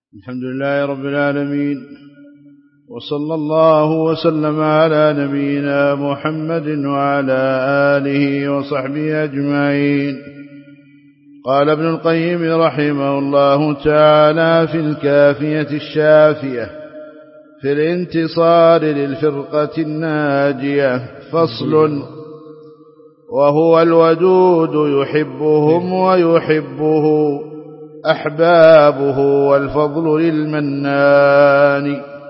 الحمد لله رب العالمين، وصلى الله وسلم على نبينا محمد وعلى آله وصحبه أجمعين. قال ابن القيم رحمه الله تعالى في الكافية الشافية في الانتصار للفرقة الناجية: فصل. وهو الودود يحبهم ويحبه أحبابه والفضل للمنان.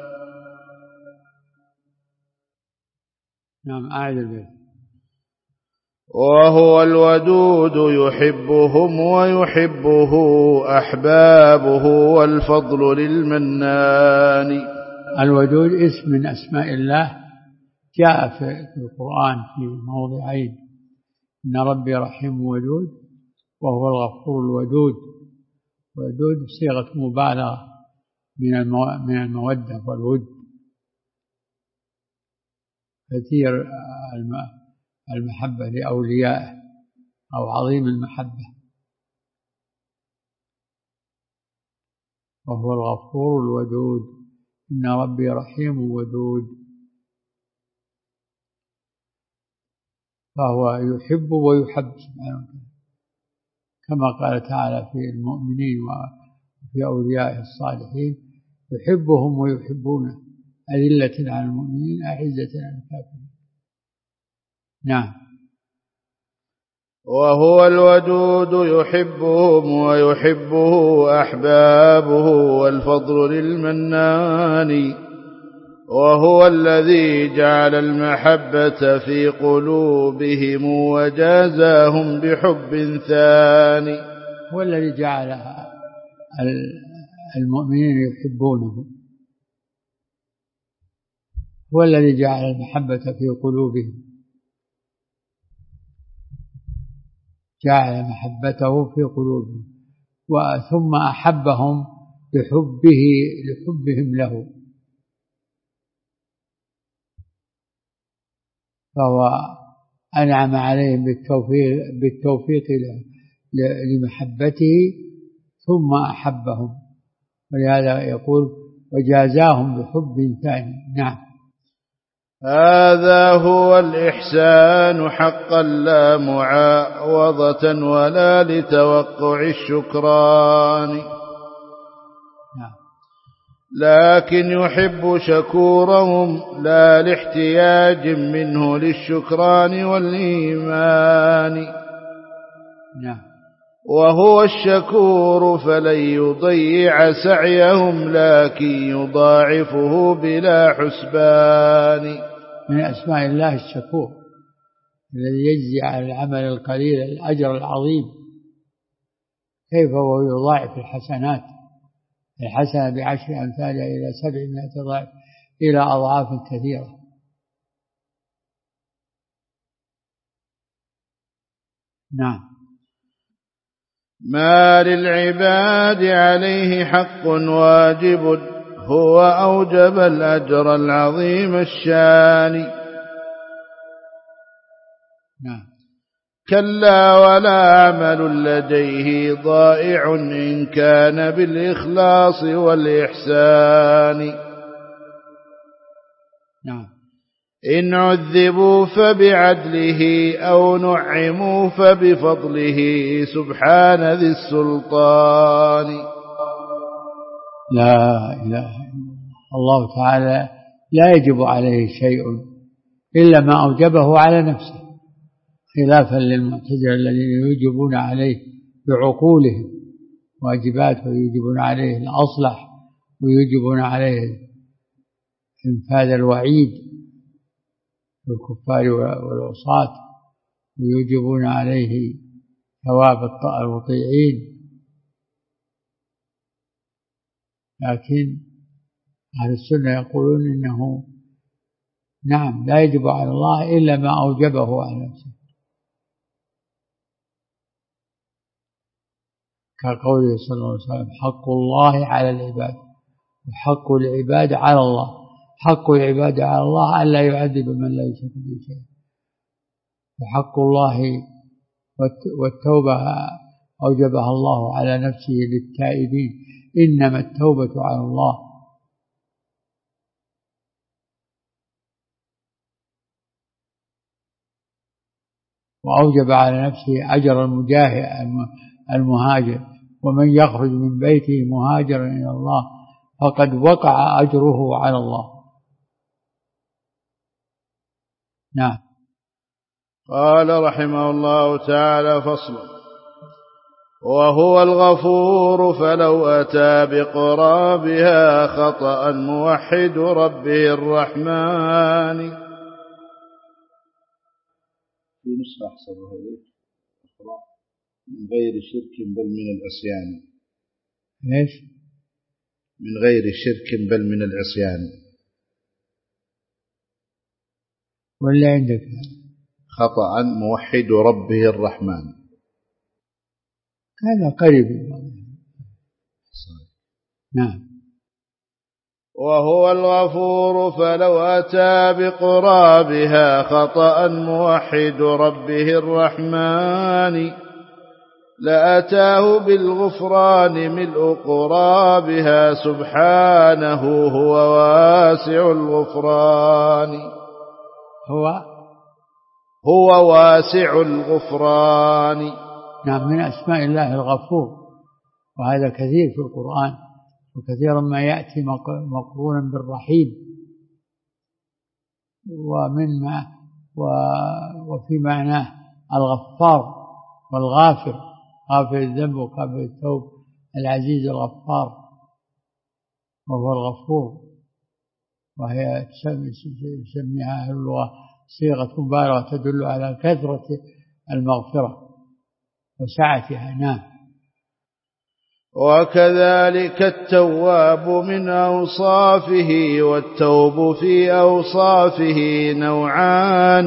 نعم، أعد البيت. وهو الودود يحبهم ويحبه أحبابه والفضل للمنان. الودود اسم من أسماء الله، جاء في القرآن في موضعين: إن ربي رحيم ودود، وهو الغفور الودود. ودود صيغة مبالغة من المودة والود، كثير المحبة لأوليائه أو عظيم المحبة. وهو الغفور الودود، إن ربي رحيم ودود، فهو يحب ويحب سبحانه وتعالى، كما قال تعالى في المؤمنين وفي أوليائه الصالحين: يحبهم ويحبونه، أذلة على المؤمنين أعزة على الكافرين. نعم. وهو الودود يحبهم ويحبه أحبابه والفضل للمنان. وهو الذي جعل المحبة في قلوبهم وجازاهم بحب ثاني. هو الذي جعل المؤمنين يحبونه، هو الذي جعل المحبة في قلوبهم، جعل محبته في قلوبهم ثم أحبهم لحبهم له، فهو أنعم عليهم بالتوفيق لمحبته ثم أحبهم، ولهذا يقول: وجازاهم بحب ثاني. نعم. هذا هو الإحسان حقا، لا معاوضة ولا لتوقع الشكران. نعم. لكن يحب شكورهم لا لاحتياج منه للشكران والإيمان. نعم. وهو الشكور فلن يضيع سعيهم، لكن يضاعفه بلا حسبان. من أسماء الله الشكور، الذي يجزي على العمل القليل الأجر العظيم. كيف هو يضاعف الحسنات؟ الحسنة ب10 أمثالها إلى 700 ضعف، إلى أضعاف كثيرة. نعم. ما للعباد عليه حق واجب، هو أوجب الأجر العظيم الشان. نعم. كلا ولا عمل لديه ضائع، إن كان بالإخلاص والإحسان. نعم. إن عذبوا فبعدله أو نعموا فبفضله، سبحان ذي السلطان. لا إله إلا الله تعالى لا يجب عليه شيء إلا ما أوجبه على نفسه، خلافا للمعتزلة الذين يوجبون عليه بعقولهم واجبات، ويوجبون عليه الأصلح، ويوجبون عليه إنفاذ الوعيد للكفار والعصاة، ويوجبون عليه ثواب المطيعين. لكن أهل السنة يقولون إنه نعم لا يجب على الله إلا ما أوجبه على نفسه، كقوله صلى الله عليه وسلم: حق الله على العباد وحق العباد على الله. حق العباد على الله ألا يعذب من لا يشرك به شيئا، وحق الله والتوبة أوجبها الله على نفسه للتائبين إنما التوبة على الله. وأوجب على نفسه أجر المهاجر، ومن يخرج من بيته مهاجرا إلى الله فقد وقع أجره على الله. نعم. قال رحمه الله تعالى: فصل. وهو الغفور فلو أتى بقرابها خطأ موحد ربه الرحمن. في نسخة أحسبها إليك من غير شرك بل من العصيان. إيش؟ من غير شرك بل من العصيان. ولا عندك خطأ موحد ربه الرحمن. هذا قريب. نعم. وهو الغفور فلو أتى بقرابها خطأ موحد ربه الرحمن لأتاه بالغفران ملء قرابها سبحانه هو واسع الغفران. هو واسع الغفران. نعم، من أسماء الله الغفور، وهذا كثير في القرآن، وكثيرا ما يأتي مقرونا بالرحيم، وفي معناه الغفار والغافر، غافر الذنب وقابل التوب، العزيز الغفار، وهو الغفور. وهي يسميها أهل اللغة صيغة مبالغة تدل على كثرة المغفرة وسعتها. نعم. وكذلك التواب من أوصافه، والتوب في أوصافه نوعان.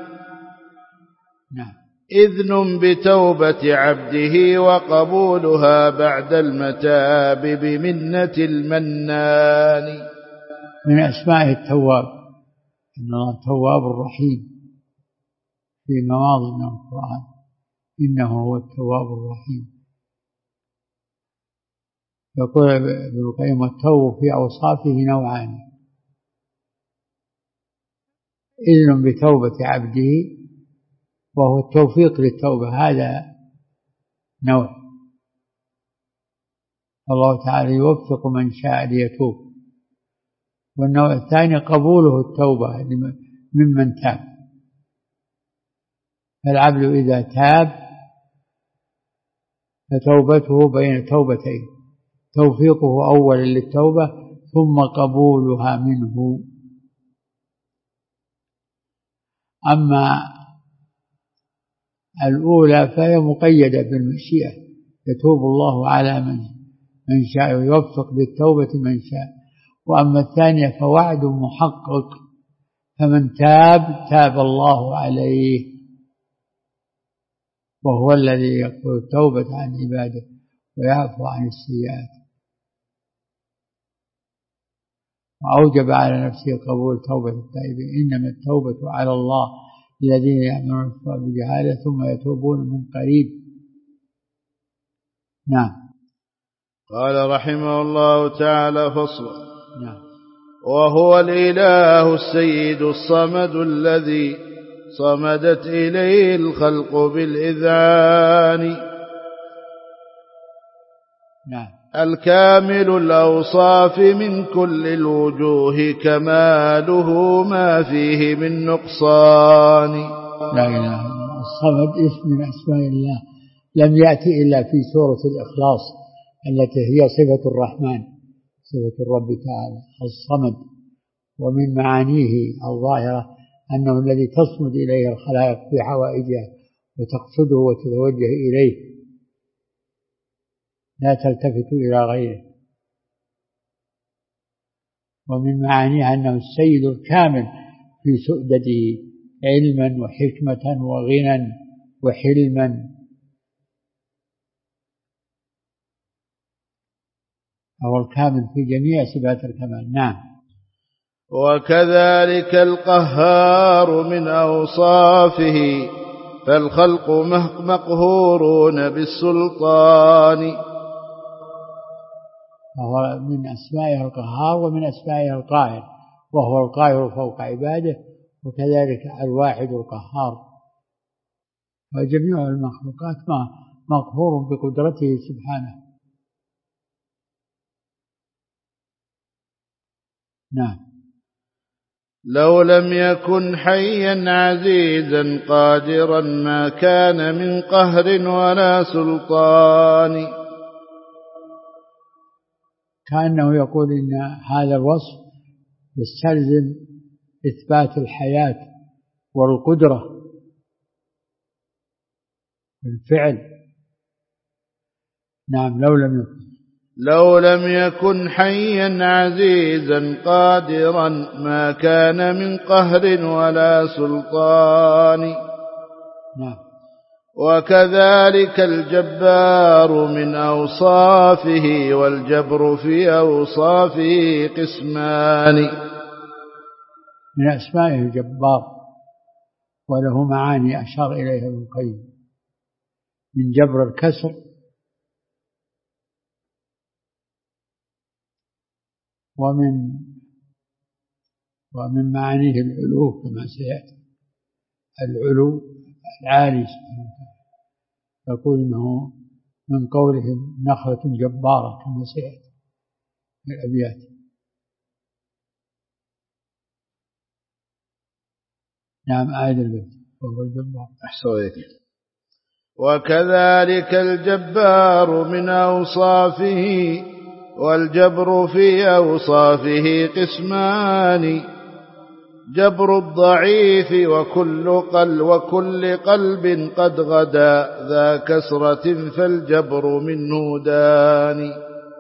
نعم. إذن بتوبة عبده وقبولها بعد المتاب بمنة المنان. من أسماء التواب إن الله تواب الرحيم في مواضع من القرآن، إنه هو التواب الرحيم. يقول ابن القيم: والتوب في أوصافه نوعان، إذن بتوبة عبده وهو التوفيق للتوبة، هذا نوع، الله تعالى يوفق من شاء ليتوب. والنوع الثاني قبوله التوبة ممن تاب، فالعبد إذا تاب فتوبته بين توبتين، توفيقه أولا للتوبة ثم قبولها منه. أما الأولى فهي مقيدة بالمشيئة، يتوب الله على من شاء ويوفق بالتوبة من شاء. وأما الثانية فوعد محقق، فمن تاب الله عليه، وهو الذي يقبل التوبة عن عباده ويعفو عن السيئات. وأوجب على نفسه قبول توبة التائبين، إنما التوبة على الله الذين يعملون السوء بجهالة ثم يتوبون من قريب. نعم. قال رحمه الله تعالى: فصل. نعم. وهو الإله السيد الصمد الذي صمدت إليه الخلق بالإذعان. نعم. الكامل الأوصاف من كل الوجوه، كماله ما فيه من نقصان. لا إله إلا الله. الصمد اسم من أسماء الله، لم يأتي إلا في سورة الإخلاص التي هي صفة الرحمن، صفة الرب تعالى الصمد. ومن معانيه الظاهرة أنه الذي تصمد إليه الخلائق في حوائجها وتقصده وتتوجه إليه، لا تلتفت إلى غيره. ومن معانيها أنه السيد الكامل في سؤدده، علما وحكمة وغنى وحلما، هو الكامل في جميع صفات الكمال. نعم. وكذلك القهار من أوصافه، فالخلق مقهورون بالسلطان. فهو من أسمائه القهار ومن أسمائه القاهر، وهو القاهر فوق عباده، وكذلك الواحد القهار. وجميع المخلوقات مقهور بقدرته سبحانه. نعم. لو لم يكن حيا عزيزا قادرا ما كان من قهر ولا سلطان. كأنه يقول إن هذا الوصف يستلزم إثبات الحياة والقدرة بالفعل. نعم. لو لم يكن حيا عزيزا قادرا ما كان من قهر ولا سلطان. نعم. وكذلك الجبار من أوصافه، والجبر في أوصافه قسمان. من أسمائه الجبار، وله معاني أشار إليها ابن القيم، من جبر الكسر، ومن معانيه العلو كما سيأتي، العلو العالي سبحانه وتعالى. يقول إنه من قولهم نخلة جبارة كما سيأتي في الأبيات. نعم. آية البيت وهو الجبار. أحسن. وكذلك الجبار من أوصافه، والجبر في أوصافه قسمان. جبر الضعيف وكل قلب قد غدا ذا كسرة، فالجبر منه داني.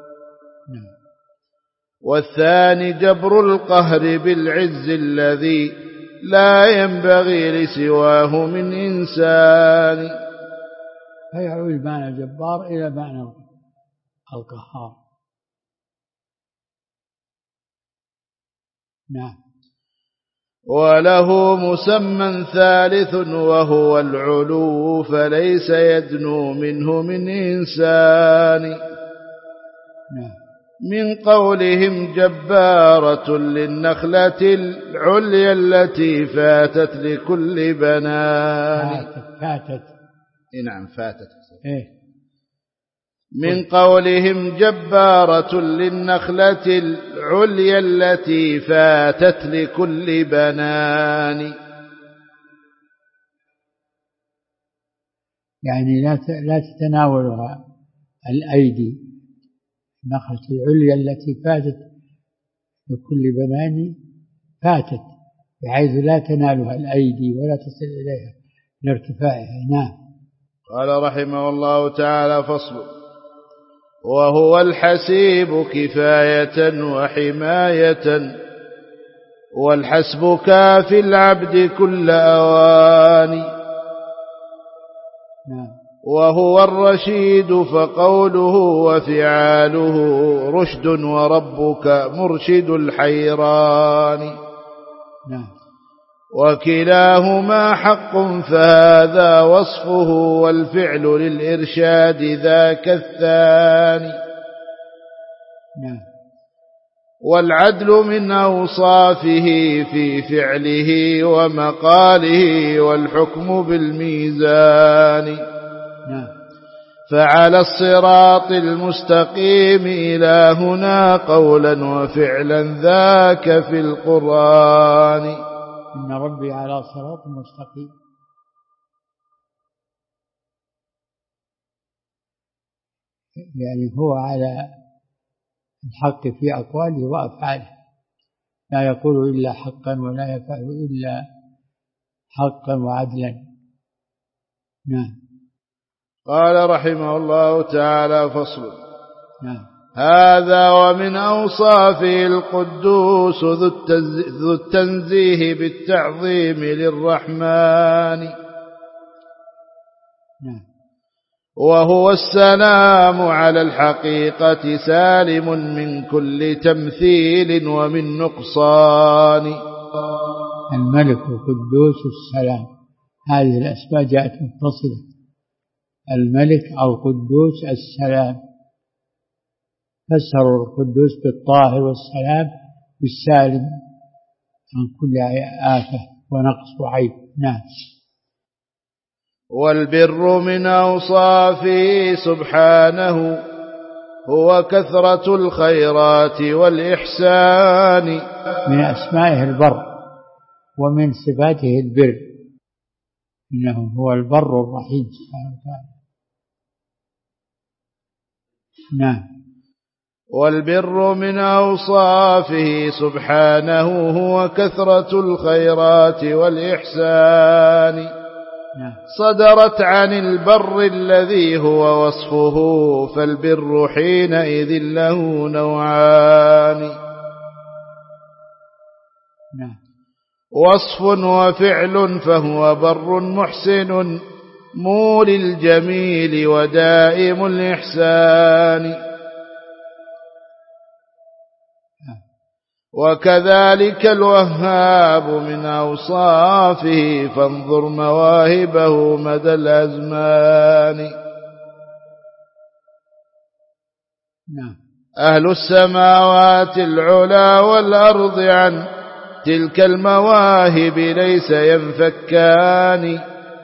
والثاني جبر القهر بالعز الذي لا ينبغي لسواه من إنسان. فيعود معنى الجبار إلى معنى القهار. نعم. وله مسمى ثالث وهو العلو، فليس يدنو منه من إنسان. نعم. من قولهم جبارة للنخلة العليا التي فاتت لكل بنان. فاتت. نعم فاتت. من قولهم جبارة للنخلة العليا التي فاتت لكل بنان. يعني لا تتناولها الأيدي. النخلة العليا التي فاتت لكل بنان فاتت بحيث لا تنالها الأيدي ولا تصل إليها لارتفاعها. نعم. قال رحمه الله تعالى: فصل. وهو الحسيب كفاية وحماية، والحسب كافي العبد كل أوان. نعم. وهو الرشيد فقوله وفعاله رشد، وربك مرشد الحيران. نعم. وكلاهما حق فهذا وصفه، والفعل للإرشاد ذاك الثاني. نعم. والعدل من أوصافه في فعله ومقاله، والحكم بالميزان. نعم. فعلى الصراط المستقيم إلهنا قولا وفعلا ذاك في القرآن. إن ربي على صراط مستقيم. يعني هو على الحق في أقواله وأفعاله، لا يقول إلا حقا ولا يفعل إلا حقا وعدلا. نعم. قال رحمه الله تعالى: فصل. نعم. هذا ومن أوصافه القدوس ذو التنزيه بالتعظيم للرحمن. نعم. وهو السلام على الحقيقة سالم من كل تمثيل ومن نقصان. الملك القدوس السلام، هذه الأسماء جاءت متصلة. الملك القدوس السلام. فسروا القدوس بالطاهر والسلام بالسالم عن كل آفة ونقص وعيب. نعم. والبر من أوصافه سبحانه هو كثرة الخيرات والإحسان. من أسمائه البر ومن صفاته البر، إنه هو البر الرحيم سبحانه وتعالى. نعم. والبر من أوصافه سبحانه هو كثرة الخيرات والإحسان. صدرت عن البر الذي هو وصفه، فالبر حينئذ له نوعان. وصف وفعل، فهو بر محسن مولي الجميل ودائم الإحسان. وكذلك الوهاب من أوصافه، فانظر مواهبه مدى الأزمان. أهل السماوات العلا والأرض عن تلك المواهب ليس ينفكان.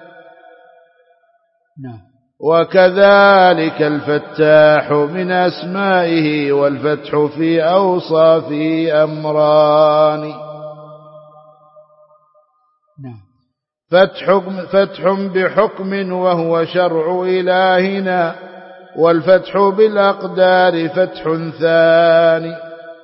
وكذلك الفتاح من أسمائه، والفتح في أوصافه أمران. فتح بحكم وهو شرع إلهنا، والفتح بالأقدار فتح ثاني.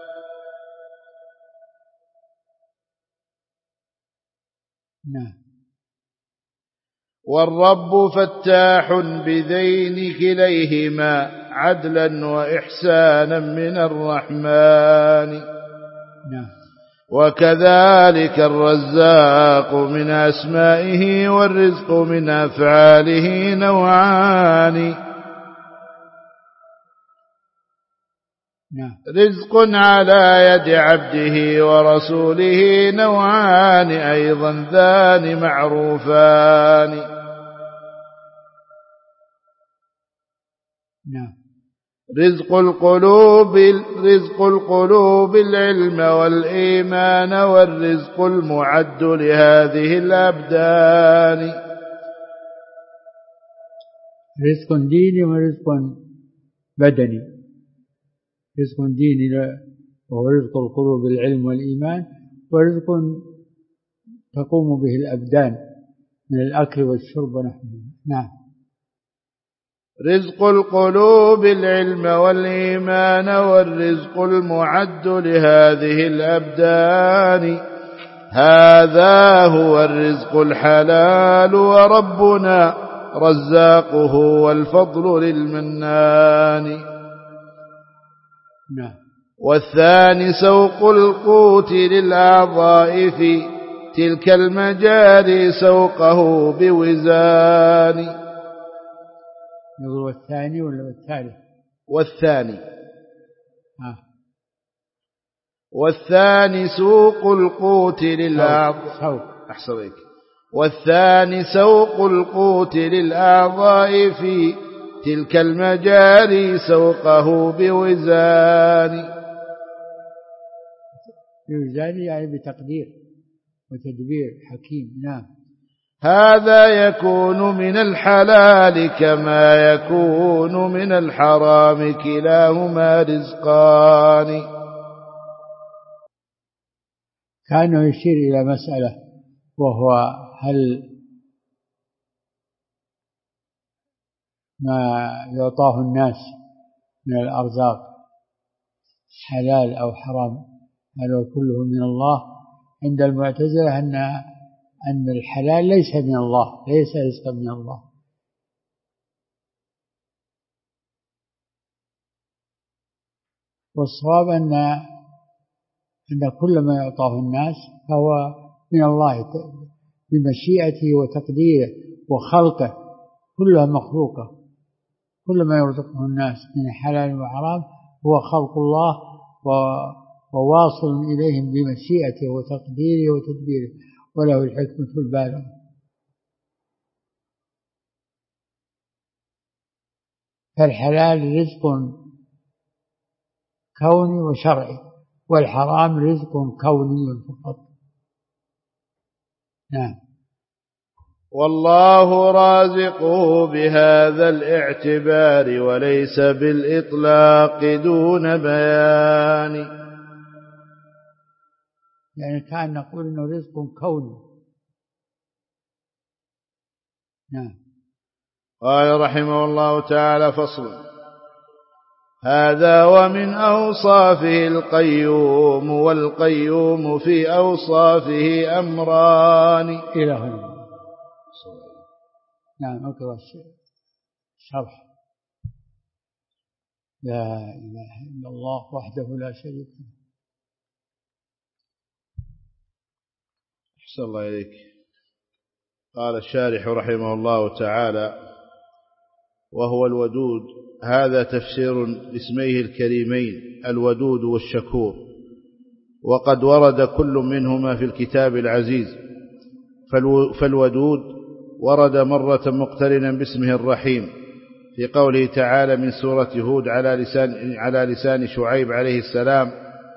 والرب فتاح بذين كليهما عدلا وإحسانا من الرحمن. وكذلك الرزاق من أسمائه، والرزق من أفعاله نوعان. رزق على يد عبده ورسوله نوعان أيضا ذان معروفان. رزق القلوب العلم والإيمان، والرزق المعد لهذه الأبدان. رزق ديني ورزق بدني. رزق ديني وهو رزق القلوب العلم والإيمان، ورزق تقوم به الأبدان من الأكل والشرب ونحوه. نعم. رزق القلوب العلم والإيمان، والرزق المعد لهذه الأبدان. هذا هو الرزق الحلال، وربنا رزاقه والفضل للمنان. والثاني سوق القوت للأعضاء، في تلك المجاري سوقه بوزان. يقول الثاني ولا الثالث؟ والثاني سوق القوت للأعضاء. أحسنك. والثاني سوق القوت للأعضاء، في تلك المجاري سوقه بوزان. بوزان يعني بتقدير وتدبير حكيم. نعم. هذا يكون من الحلال كما يكون من الحرام، كلاهما رزقان. كأنه يشير إلى مسألة، وهو هل ما يعطاه الناس من الأرزاق حلال أو حرام، هل هو كله من الله؟ عند المعتزلة أن الحلال ليس من الله، ليس رزقا من الله. والصواب أن كل ما يعطاه الناس فهو من الله بمشيئته وتقديره وخلقه، كلها مخلوقة. كل ما يرزقه الناس من حلال وحرام هو خلق الله وواصل إليهم بمشيئته وتقديره وتدبيره، وله الحكمة البالغة. فالحلال رزق كوني وشرعي، والحرام رزق كوني فقط. نعم. والله رازقه بهذا الاعتبار وليس بالإطلاق دون بيان. يعني كان نقول إنه رزق كوني. نعم. قال رحمه الله تعالى: فصل: هذا ومن أوصافه القيوم، والقيوم في أوصافه أمران. إلى هنا. نعم. اقرأ الشرح. لا إله إلا الله وحده لا شريك له. أحسن الله إليك. قال الشارح رحمه الله تعالى: وهو الودود. هذا تفسير لاسميه الكريمين الودود والشكور، وقد ورد كل منهما في الكتاب العزيز. فالودود ورد مرة مقترنا باسمه الرحيم في قوله تعالى من سورة هود على لسان شعيب عليه السلام: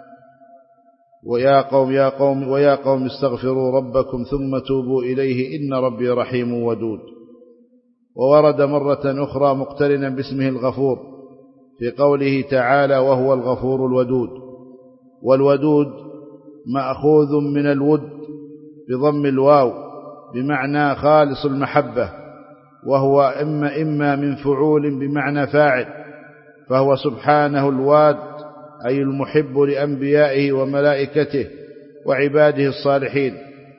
ويا قوم استغفروا ربكم ثم توبوا إليه إن ربي رحيم ودود. وورد مرة أخرى مقترنا باسمه الغفور في قوله تعالى: وهو الغفور الودود. والودود مأخوذ من الود بضم الواو بمعنى خالص المحبة، وهو إما من فعول بمعنى فاعل، فهو سبحانه الواد أي المحب لأنبيائه وملائكته وعباده الصالحين،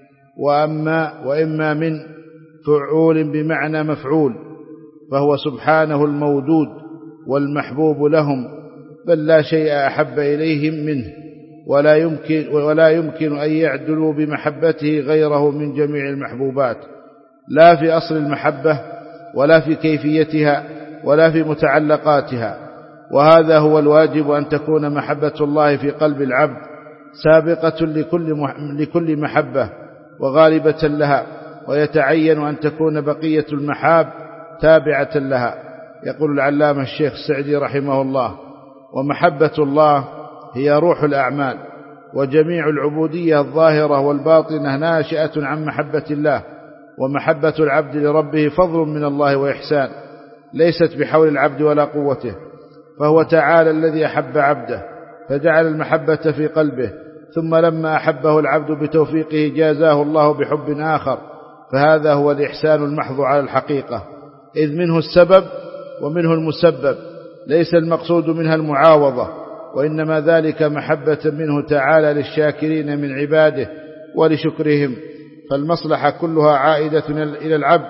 وإما من فعول بمعنى مفعول، فهو سبحانه المودود والمحبوب لهم، بل لا شيء أحب إليهم منه، ولا يمكن أن يعدلوا بمحبته غيره من جميع المحبوبات، لا في أصل المحبة ولا في كيفيتها ولا في متعلقاتها. وهذا هو الواجب، أن تكون محبة الله في قلب العبد سابقة لكل محبة وغالبة لها، ويتعين أن تكون بقية المحاب تابعة لها. يقول العلامة الشيخ السعدي رحمه الله: ومحبة الله هي روح الأعمال، وجميع العبودية الظاهرة والباطنة ناشئة عن محبة الله. ومحبة العبد لربه فضل من الله وإحسان، ليست بحول العبد ولا قوته، فهو تعالى الذي أحب عبده فجعل المحبة في قلبه، ثم لما أحبه العبد بتوفيقه جازاه الله بحب آخر، فهذا هو الإحسان المحض على الحقيقة، إذ منه السبب ومنه المسبب، ليس المقصود منها المعاوضة، وإنما ذلك محبة منه تعالى للشاكرين من عباده ولشكرهم، فالمصلحة كلها عائدة إلى العبد.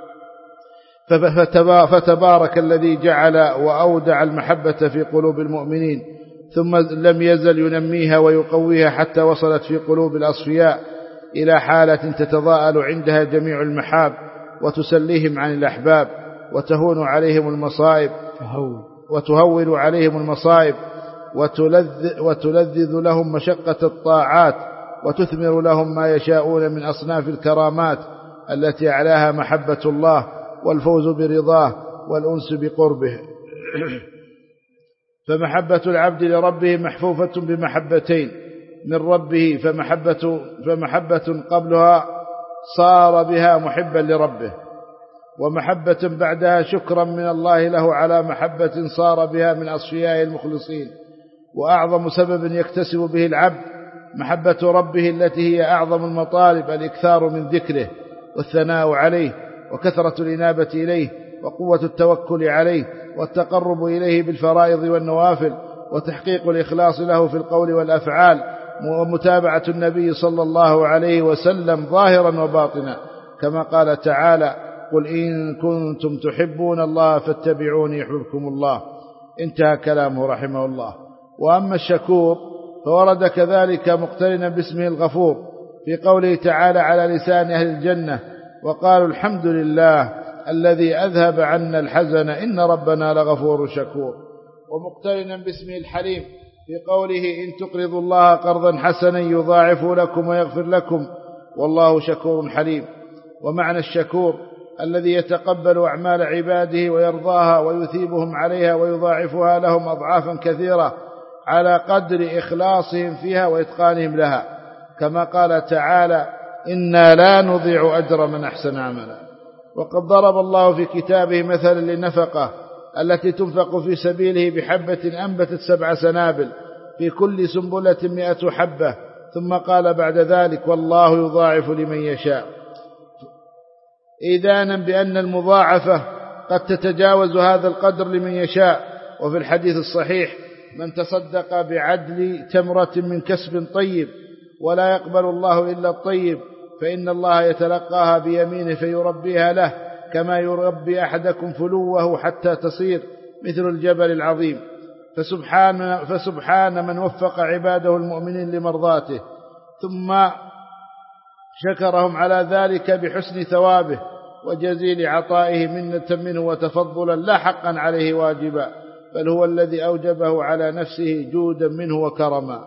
فتبارك الذي جعل وأودع المحبة في قلوب المؤمنين، ثم لم يزل ينميها ويقويها حتى وصلت في قلوب الأصفياء إلى حالة تتضاءل عندها جميع المحاب، وتسليهم عن الأحباب، وتهون عليهم المصائب، وتلذذ لهم مشقة الطاعات، وتثمر لهم ما يشاءون من أصناف الكرامات التي أعلاها محبة الله والفوز برضاه والأنس بقربه. فمحبة العبد لربه محفوفة بمحبتين من ربه، فمحبة قبلها صار بها محبا لربه، ومحبة بعدها شكرا من الله له على محبة صار بها من أصفياء المخلصين. وأعظم سبب يكتسب به العبد محبة ربه التي هي أعظم المطالب الإكثار من ذكره والثناء عليه، وكثرة الإنابة إليه، وقوة التوكل عليه، والتقرب إليه بالفرائض والنوافل، وتحقيق الإخلاص له في القول والأفعال، ومتابعة النبي صلى الله عليه وسلم ظاهرا وباطنا، كما قال تعالى: قل إن كنتم تحبون الله فاتبعوني يحببكم الله. انتهى كلامه رحمه الله. وأما الشكور فورد كذلك مقترنا باسمه الغفور في قوله تعالى على لسان أهل الجنة: وقالوا الحمد لله الذي أذهب عنا الحزن إن ربنا لغفور شكور. ومقترنا باسمه الحليم في قوله: إن تقرضوا الله قرضا حسنا يضاعفه لكم ويغفر لكم والله شكور حليم. ومعنى الشكور الذي يتقبل أعمال عباده ويرضاها ويثيبهم عليها ويضاعفها لهم أضعافا كثيرة على قدر إخلاصهم فيها وإتقانهم لها، كما قال تعالى: إنا لا نضيع أجر من أحسن عملا. وقد ضرب الله في كتابه مثلا للنفقة التي تنفق في سبيله بحبة أنبتت 7 سنابل في كل سنبلة 100 حبة، ثم قال بعد ذلك: والله يضاعف لمن يشاء، إذانا بأن المضاعفة قد تتجاوز هذا القدر لمن يشاء. وفي الحديث الصحيح: من تصدق بعدل تمرة من كسب طيب ولا يقبل الله إلا الطيب فإن الله يتلقاها بيمينه فيربيها له كما يربي أحدكم فلوه حتى تصير مثل الجبل العظيم. فسبحان من وفق عباده المؤمنين لمرضاته ثم شكرهم على ذلك بحسن ثوابه وجزيل عطائه منة منه وتفضلا لا حقا عليه واجبا، بل هو الذي أوجبه على نفسه جودا منه وكرما.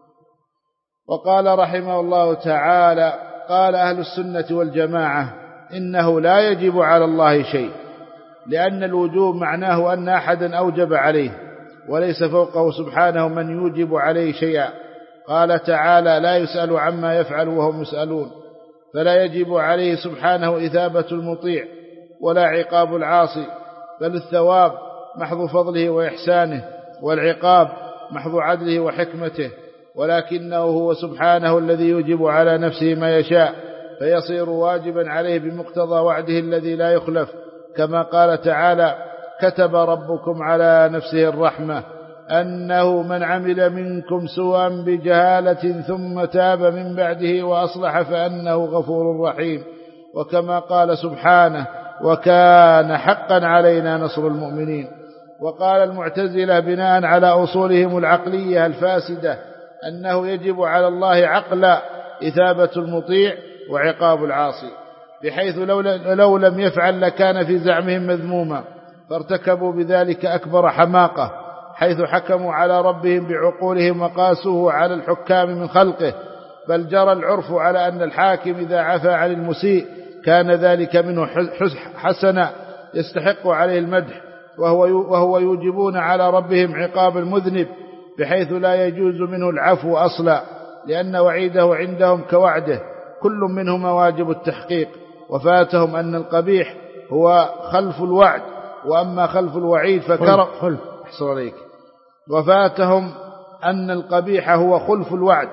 وقال رحمه الله تعالى: قال أهل السنة والجماعة: إنه لا يجب على الله شيء، لأن الوجوب معناه أن أحدا أوجب عليه وليس فوقه سبحانه من يوجب عليه شيئا. قال تعالى: لا يسأل عما يفعل وهم يسألون، فلا يجب عليه سبحانه إثابة المطيع ولا عقاب العاصي، بل الثواب محض فضله وإحسانه، والعقاب محض عدله وحكمته، ولكنه هو سبحانه الذي يوجب على نفسه ما يشاء فيصير واجبا عليه بمقتضى وعده الذي لا يخلف، كما قال تعالى: كتب ربكم على نفسه الرحمة أنه من عمل منكم سوءا بجهالة ثم تاب من بعده وأصلح فأنه غفور رحيم. وكما قال سبحانه: وكان حقا علينا نصر المؤمنين. وقال المعتزلة بناء على أصولهم العقلية الفاسدة أنه يجب على الله عقلا إثابة المطيع وعقاب العاصي، بحيث لو لم يفعل لكان في زعمهم مذموما، فارتكبوا بذلك أكبر حماقة، حيث حكموا على ربهم بعقولهم وقاسوه على الحكام من خلقه، بل جرى العرف على أن الحاكم إذا عفى عن المسيء كان ذلك منه حسنا يستحق عليه المدح، وهو يوجبون على ربهم عقاب المذنب، بحيث لا يجوز منه العفو أصلا، لأن وعيده عندهم كوعده، كل منهما واجب التحقيق. وفاتهم أن القبيح هو خلف الوعد، وأما خلف الوعيد فكرم أحسن عليك. وفاتهم أن القبيح هو خلف الوعد،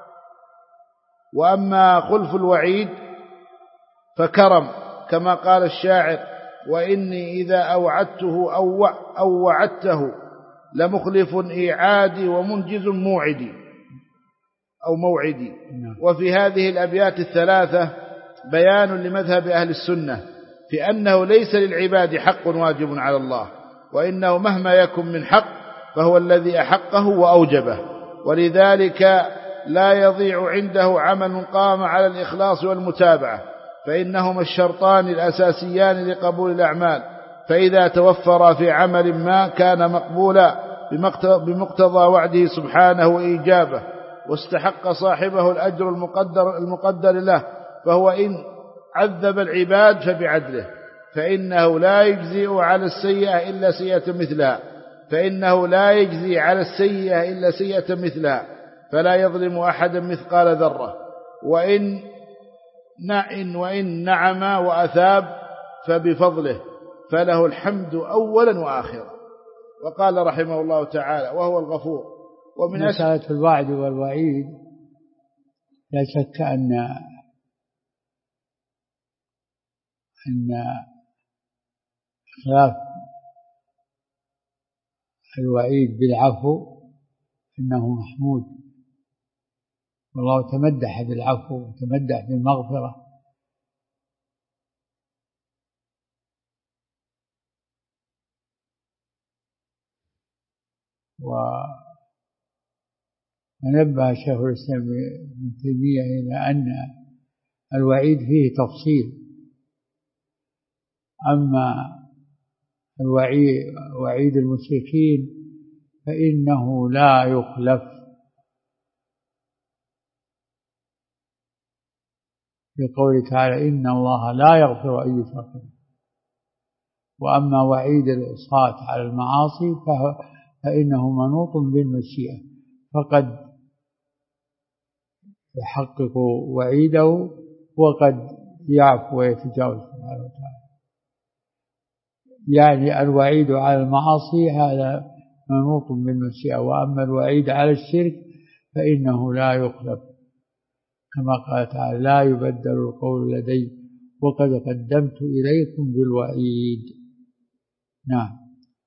وأما خلف الوعيد فكرم، كما قال الشاعر: وإني إذا أوعدته أو وعدته لمخلف إيعادي ومنجز موعدي أو موعدي. وفي هذه الأبيات الثلاثة بيان لمذهب أهل السنة في أنه ليس للعباد حق واجب على الله، وإنه مهما يكن من حق فهو الذي أحقه وأوجبه، ولذلك لا يضيع عنده عمل قام على الإخلاص والمتابعة، فإنهما الشرطان الأساسيان لقبول الأعمال، فإذا توفر في عمل ما كان مقبولا بمقتضى وعده سبحانه وإيجابه، واستحق صاحبه الأجر المقدر له، فهو إن عذب العباد فبعدله، فإنه لا يجزي على السيئة إلا سيئة مثلها، فلا يظلم أحدا مثقال ذرة، وإن نعم وأثاب فبفضله، فله الحمد أولا وآخرا. وقال رحمه الله تعالى: وهو الغفور. ومن مسألة الوعد والوعيد لا شك أن خلاف الوعيد بالعفو إنه محمود، والله تمدح بالعفو وتمدح بالمغفرة. ونبه شيخ الإسلام ابن تيمية إلى أن الوعيد فيه تفصيل، أما وعيد المشركين فإنه لا يخلف، بقوله تعالى: إن الله لا يغفر أن يشرك به. وأما وعيد العصاة على المعاصي فإنه منوط بالمشيئة، فقد يحقق وعيده وقد يعفو ويتجاوز سبحانه وتعالى. يعني الوعيد على المعاصي هذا منوط بالمشيئة، وأما الوعيد على الشرك فإنه لا يخلف، كما قال تعالى: لا يبدل القول لدي وقد قدمت إليكم بالوعيد. نعم.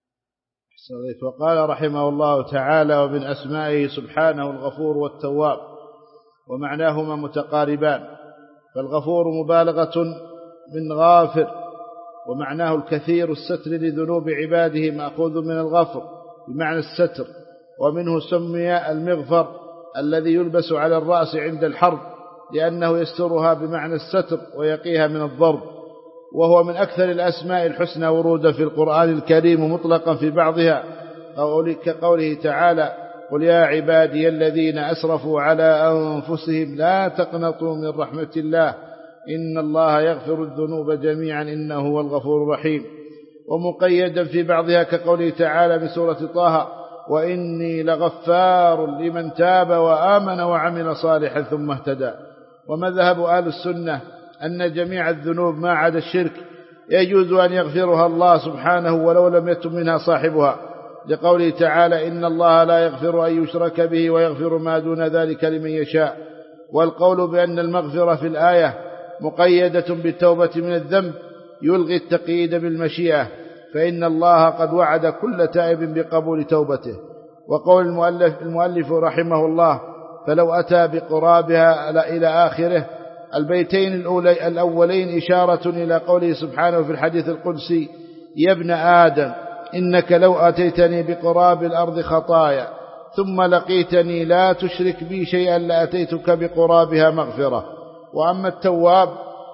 وقال رحمه الله تعالى: ومن أسمائه سبحانه الغفور والتواب، ومعناهما متقاربان، فالغفور مبالغة من غافر، ومعناه الكثير الستر لذنوب عباده، مأخوذ من الغفر بمعنى الستر، ومنه سمي المغفر الذي يلبس على الرأس عند الحرب، لأنه يسترها بمعنى الستر ويقيها من الضرب، وهو من أكثر الأسماء الحسنى ورودا في القرآن الكريم مطلقا في بعضها، كقوله تعالى: قل يا عبادي الذين أسرفوا على أنفسهم لا تقنطوا من رحمة الله إن الله يغفر الذنوب جميعا إنه هو الغفور الرحيم، ومقيدا في بعضها كقوله تعالى في سورة طه: وإني لغفار لمن تاب وآمن وعمل صالحا ثم اهتدى. ومذهب أهل السنة أن جميع الذنوب ما عدا الشرك يجوز أن يغفرها الله سبحانه ولو لم يتب منها صاحبها، لقوله تعالى: إن الله لا يغفر أن يشرك به ويغفر ما دون ذلك لمن يشاء. والقول بأن المغفرة في الآية مقيدة بالتوبة من الذنب يلغي التقييد بالمشيئة، فإن الله قد وعد كل تائب بقبول توبته. وقول المؤلف رحمه الله: فلو أتى بقرابها إلى آخره، البيتين الأولين إشارة إلى قوله سبحانه في الحديث القدسي: يا ابن آدم إنك لو أتيتني بقراب الأرض خطايا ثم لقيتني لا تشرك بي شيئا لأتيتك بقرابها مغفرة. وأما التواب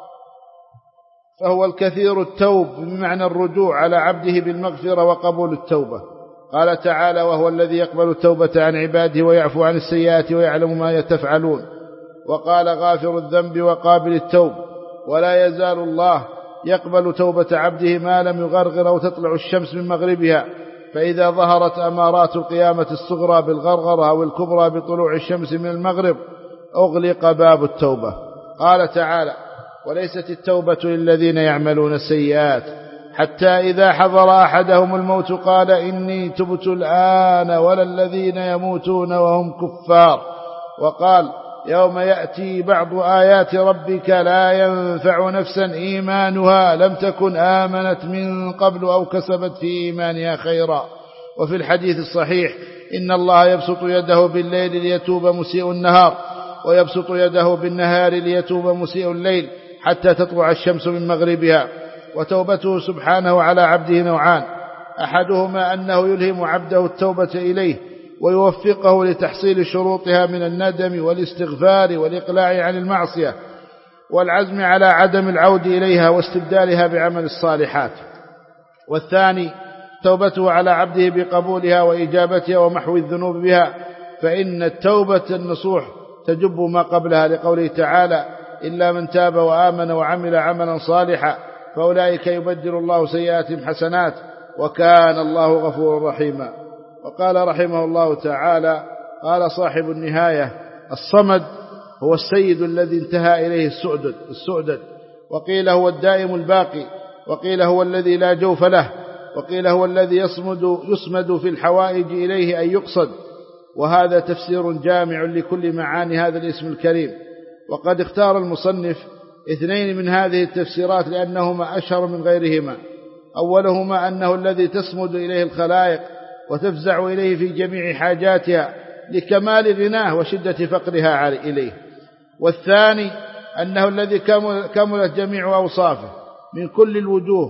فهو الكثير التوب بمعنى الرجوع على عبده بالمغفرة وقبول التوبة. قال تعالى: وهو الذي يقبل التوبة عن عباده ويعفو عن السيئات ويعلم ما يتفعلون. وقال: غافر الذنب وقابل التوب. ولا يزال الله يقبل توبة عبده ما لم يغرغر أو تطلع الشمس من مغربها، فإذا ظهرت أمارات القيامة الصغرى بالغرغرة أو الكبرى بطلوع الشمس من المغرب أغلق باب التوبة. قال تعالى: وليست التوبة للذين يعملون السيئات حتى إذا حضر أحدهم الموت قال إني تبت الآن ولا الذين يموتون وهم كفار. وقال: يوم يأتي بعض آيات ربك لا ينفع نفسا إيمانها لم تكن آمنت من قبل أو كسبت في إيمانها خيرا. وفي الحديث الصحيح: إن الله يبسط يده بالليل ليتوب مسيء النهار، ويبسط يده بالنهار ليتوب مسيء الليل حتى تطلع الشمس من مغربها. وتوبته سبحانه على عبده نوعان: أحدهما أنه يلهم عبده التوبة إليه ويوفقه لتحصيل شروطها من الندم والاستغفار والإقلاع عن المعصية والعزم على عدم العود إليها واستبدالها بعمل الصالحات. والثاني توبته على عبده بقبولها وإجابتها ومحو الذنوب بها، فإن التوبة النصوح تجب ما قبلها، لقوله تعالى: إلا من تاب وآمن وعمل عملا صالحا فأولئك يبدل الله سيئاتهم حسنات وكان الله غفورا رحيما. وقال رحمه الله تعالى: قال صاحب النهاية: الصمد هو السيد الذي انتهى إليه السؤدد، وقيل هو الدائم الباقي، وقيل هو الذي لا جوف له، وقيل هو الذي يصمد في الحوائج إليه أن يقصد. وهذا تفسير جامع لكل معاني هذا الاسم الكريم. وقد اختار المصنف اثنين من هذه التفسيرات لأنهما أشهر من غيرهما. أولهما أنه الذي تصمد إليه الخلائق وتفزع إليه في جميع حاجاتها لكمال غناه وشدة فقرها إليه. والثاني أنه الذي كملت جميع أوصافه من كل الوجوه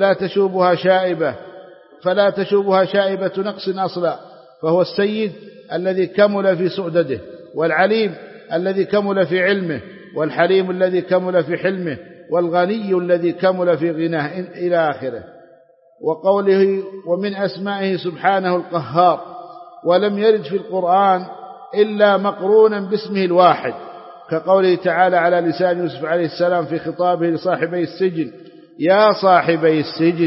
فلا تشوبها شائبة نقص أصلا، فهو السيد الذي كمل في سؤدده، والعليم الذي كمل في علمه، والحليم الذي كمل في حلمه، والغني الذي كمل في غناه إلى آخره. وقوله: ومن أسمائه سبحانه القهار، ولم يرد في القرآن إلا مقرونا باسمه الواحد، كقوله تعالى على لسان يوسف عليه السلام في خطابه لصاحبي السجن: يا صاحبي السجن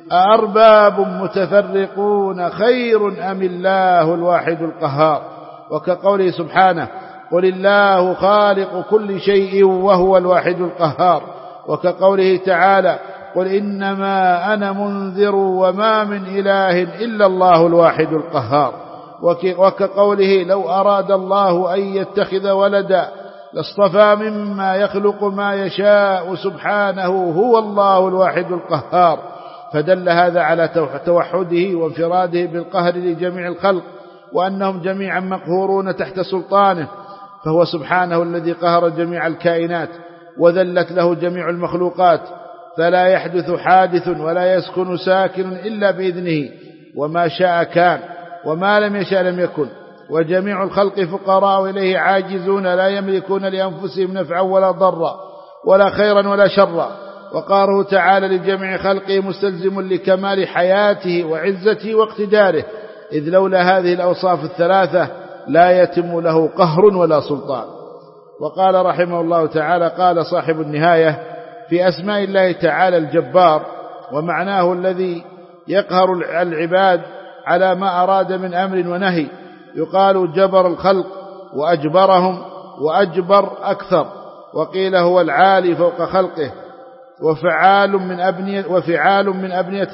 أأرباب متفرقون خير أم الله الواحد القهار. وكقوله سبحانه قل الله خالق كل شيء وهو الواحد القهار. وكقوله تعالى قل إنما أنا منذر وما من إله إلا الله الواحد القهار. وكقوله لو أراد الله أن يتخذ ولدا لاصطفى مما يخلق ما يشاء سبحانه هو الله الواحد القهار. فدل هذا على توحده وانفراده بالقهر لجميع الخلق، وأنهم جميعا مقهورون تحت سلطانه، فهو سبحانه الذي قهر جميع الكائنات وذلت له جميع المخلوقات، فلا يحدث حادث ولا يسكن ساكن إلا بإذنه، وما شاء كان وما لم يشاء لم يكن. وجميع الخلق فقراء إليه عاجزون لا يملكون لأنفسهم نفعا ولا ضرا ولا خيرا ولا شرا. وقاره تعالى لجميع خلقه مستلزم لكمال حياته وعزته واقتداره، إذ لولا هذه الأوصاف الثلاثة لا يتم له قهر ولا سلطان. وقال رحمه الله تعالى قال صاحب النهاية في أسماء الله تعالى الجبار، ومعناه الذي يقهر العباد على ما أراد من أمر ونهي. يقال جبر الخلق وأجبرهم وأجبر أكثر، وقيل هو العالي فوق خلقه، وفعال من أبنية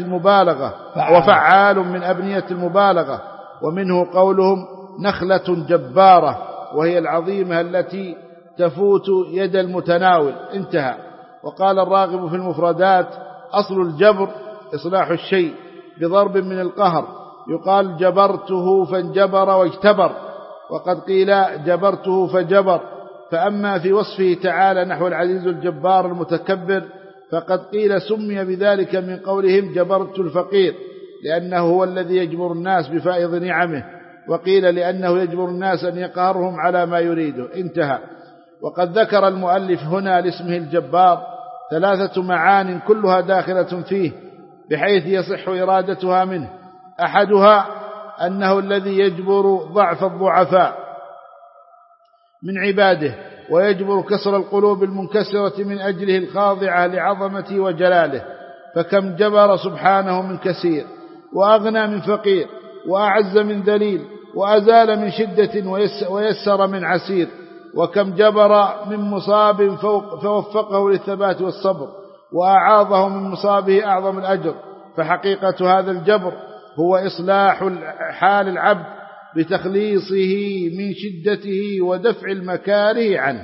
المبالغة. ومنه قولهم نخلة جبارة، وهي العظيمة التي تفوت يد المتناول. انتهى. وقال الراغب في المفردات أصل الجبر إصلاح الشيء بضرب من القهر، يقال جبرته فانجبر واجتبر، وقد قيل جبرته فجبر. فأما في وصفه تعالى نحو العزيز الجبار المتكبر فقد قيل سمي بذلك من قولهم جبرت الفقير، لأنه هو الذي يجبر الناس بفائض نعمه، وقيل لأنه يجبر الناس أن يقهرهم على ما يريده. انتهى. وقد ذكر المؤلف هنا لاسمه الجبار 3 معان كلها داخلة فيه بحيث يصح إرادتها منه. أحدها أنه الذي يجبر ضعف الضعفاء من عباده، ويجبر كسر القلوب المنكسرة من أجله الخاضعة لعظمته وجلاله، فكم جبر سبحانه من كثير، وأغنى من فقير، وأعز من ذليل، وأزال من شدة ويسر من عسير. وكم جبر من مصاب فوفقه للثبات والصبر، وأعاظه من مصابه أعظم الأجر. فحقيقة هذا الجبر هو إصلاح حال العبد بتخليصه من شدته ودفع المكاره عنه.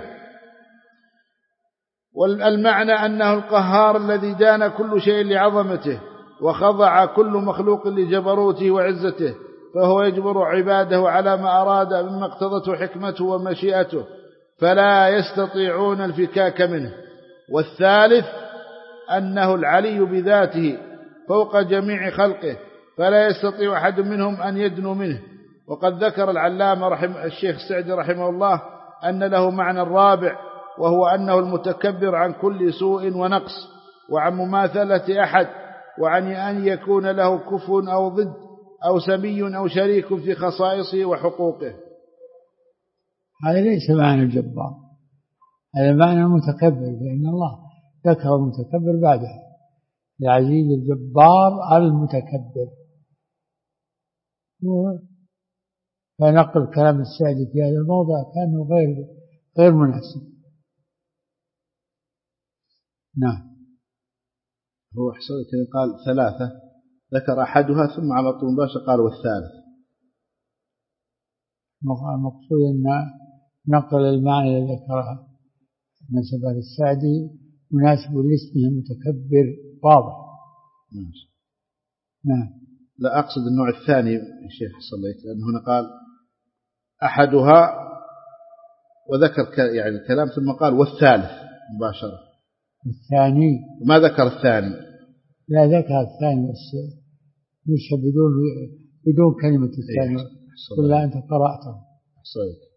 والمعنى أنه القهار الذي دان كل شيء لعظمته، وخضع كل مخلوق لجبروته وعزته، فهو يجبر عباده على ما أراد مما اقتضته حكمته ومشيئته، فلا يستطيعون الفكاك منه. والثالث أنه العلي بذاته فوق جميع خلقه، فلا يستطيع أحد منهم أن يدنو منه. وقد ذكر العلامة الشيخ السعدي رحمه الله أن له معنى رابع، وهو أنه المتكبر عن كل سوء ونقص، وعن مماثلة أحد، وعن أن يكون له كفء أو ضد أو سمي أو شريك في خصائصه وحقوقه. هذا ليس معنى الجبار، هذا معنى المتكبر، لأن الله ذكر المتكبر بعده، العزيز الجبار المتكبر. فنقل كلام السعدي في هذا الموضع كأنه غير مناسب. نعم. هو حصلت قال 3، ذكر أحدها ثم على طول مباشر قال والثالث. المقصود أن نقل المعنى الذي ذكره نسبه للسعدي مناسب لاسمه متكبر واضح. نعم. لا أقصد النوع الثاني يا شيخ صليت، لأنه هنا قال أحدها وذكر يعني الكلام ثم قال والثالث مباشرة. الثاني ما ذكر الثاني؟ لا ذكر الثاني بس مش بدون كلمة الثاني، إلا أنت قرأته. صحيح.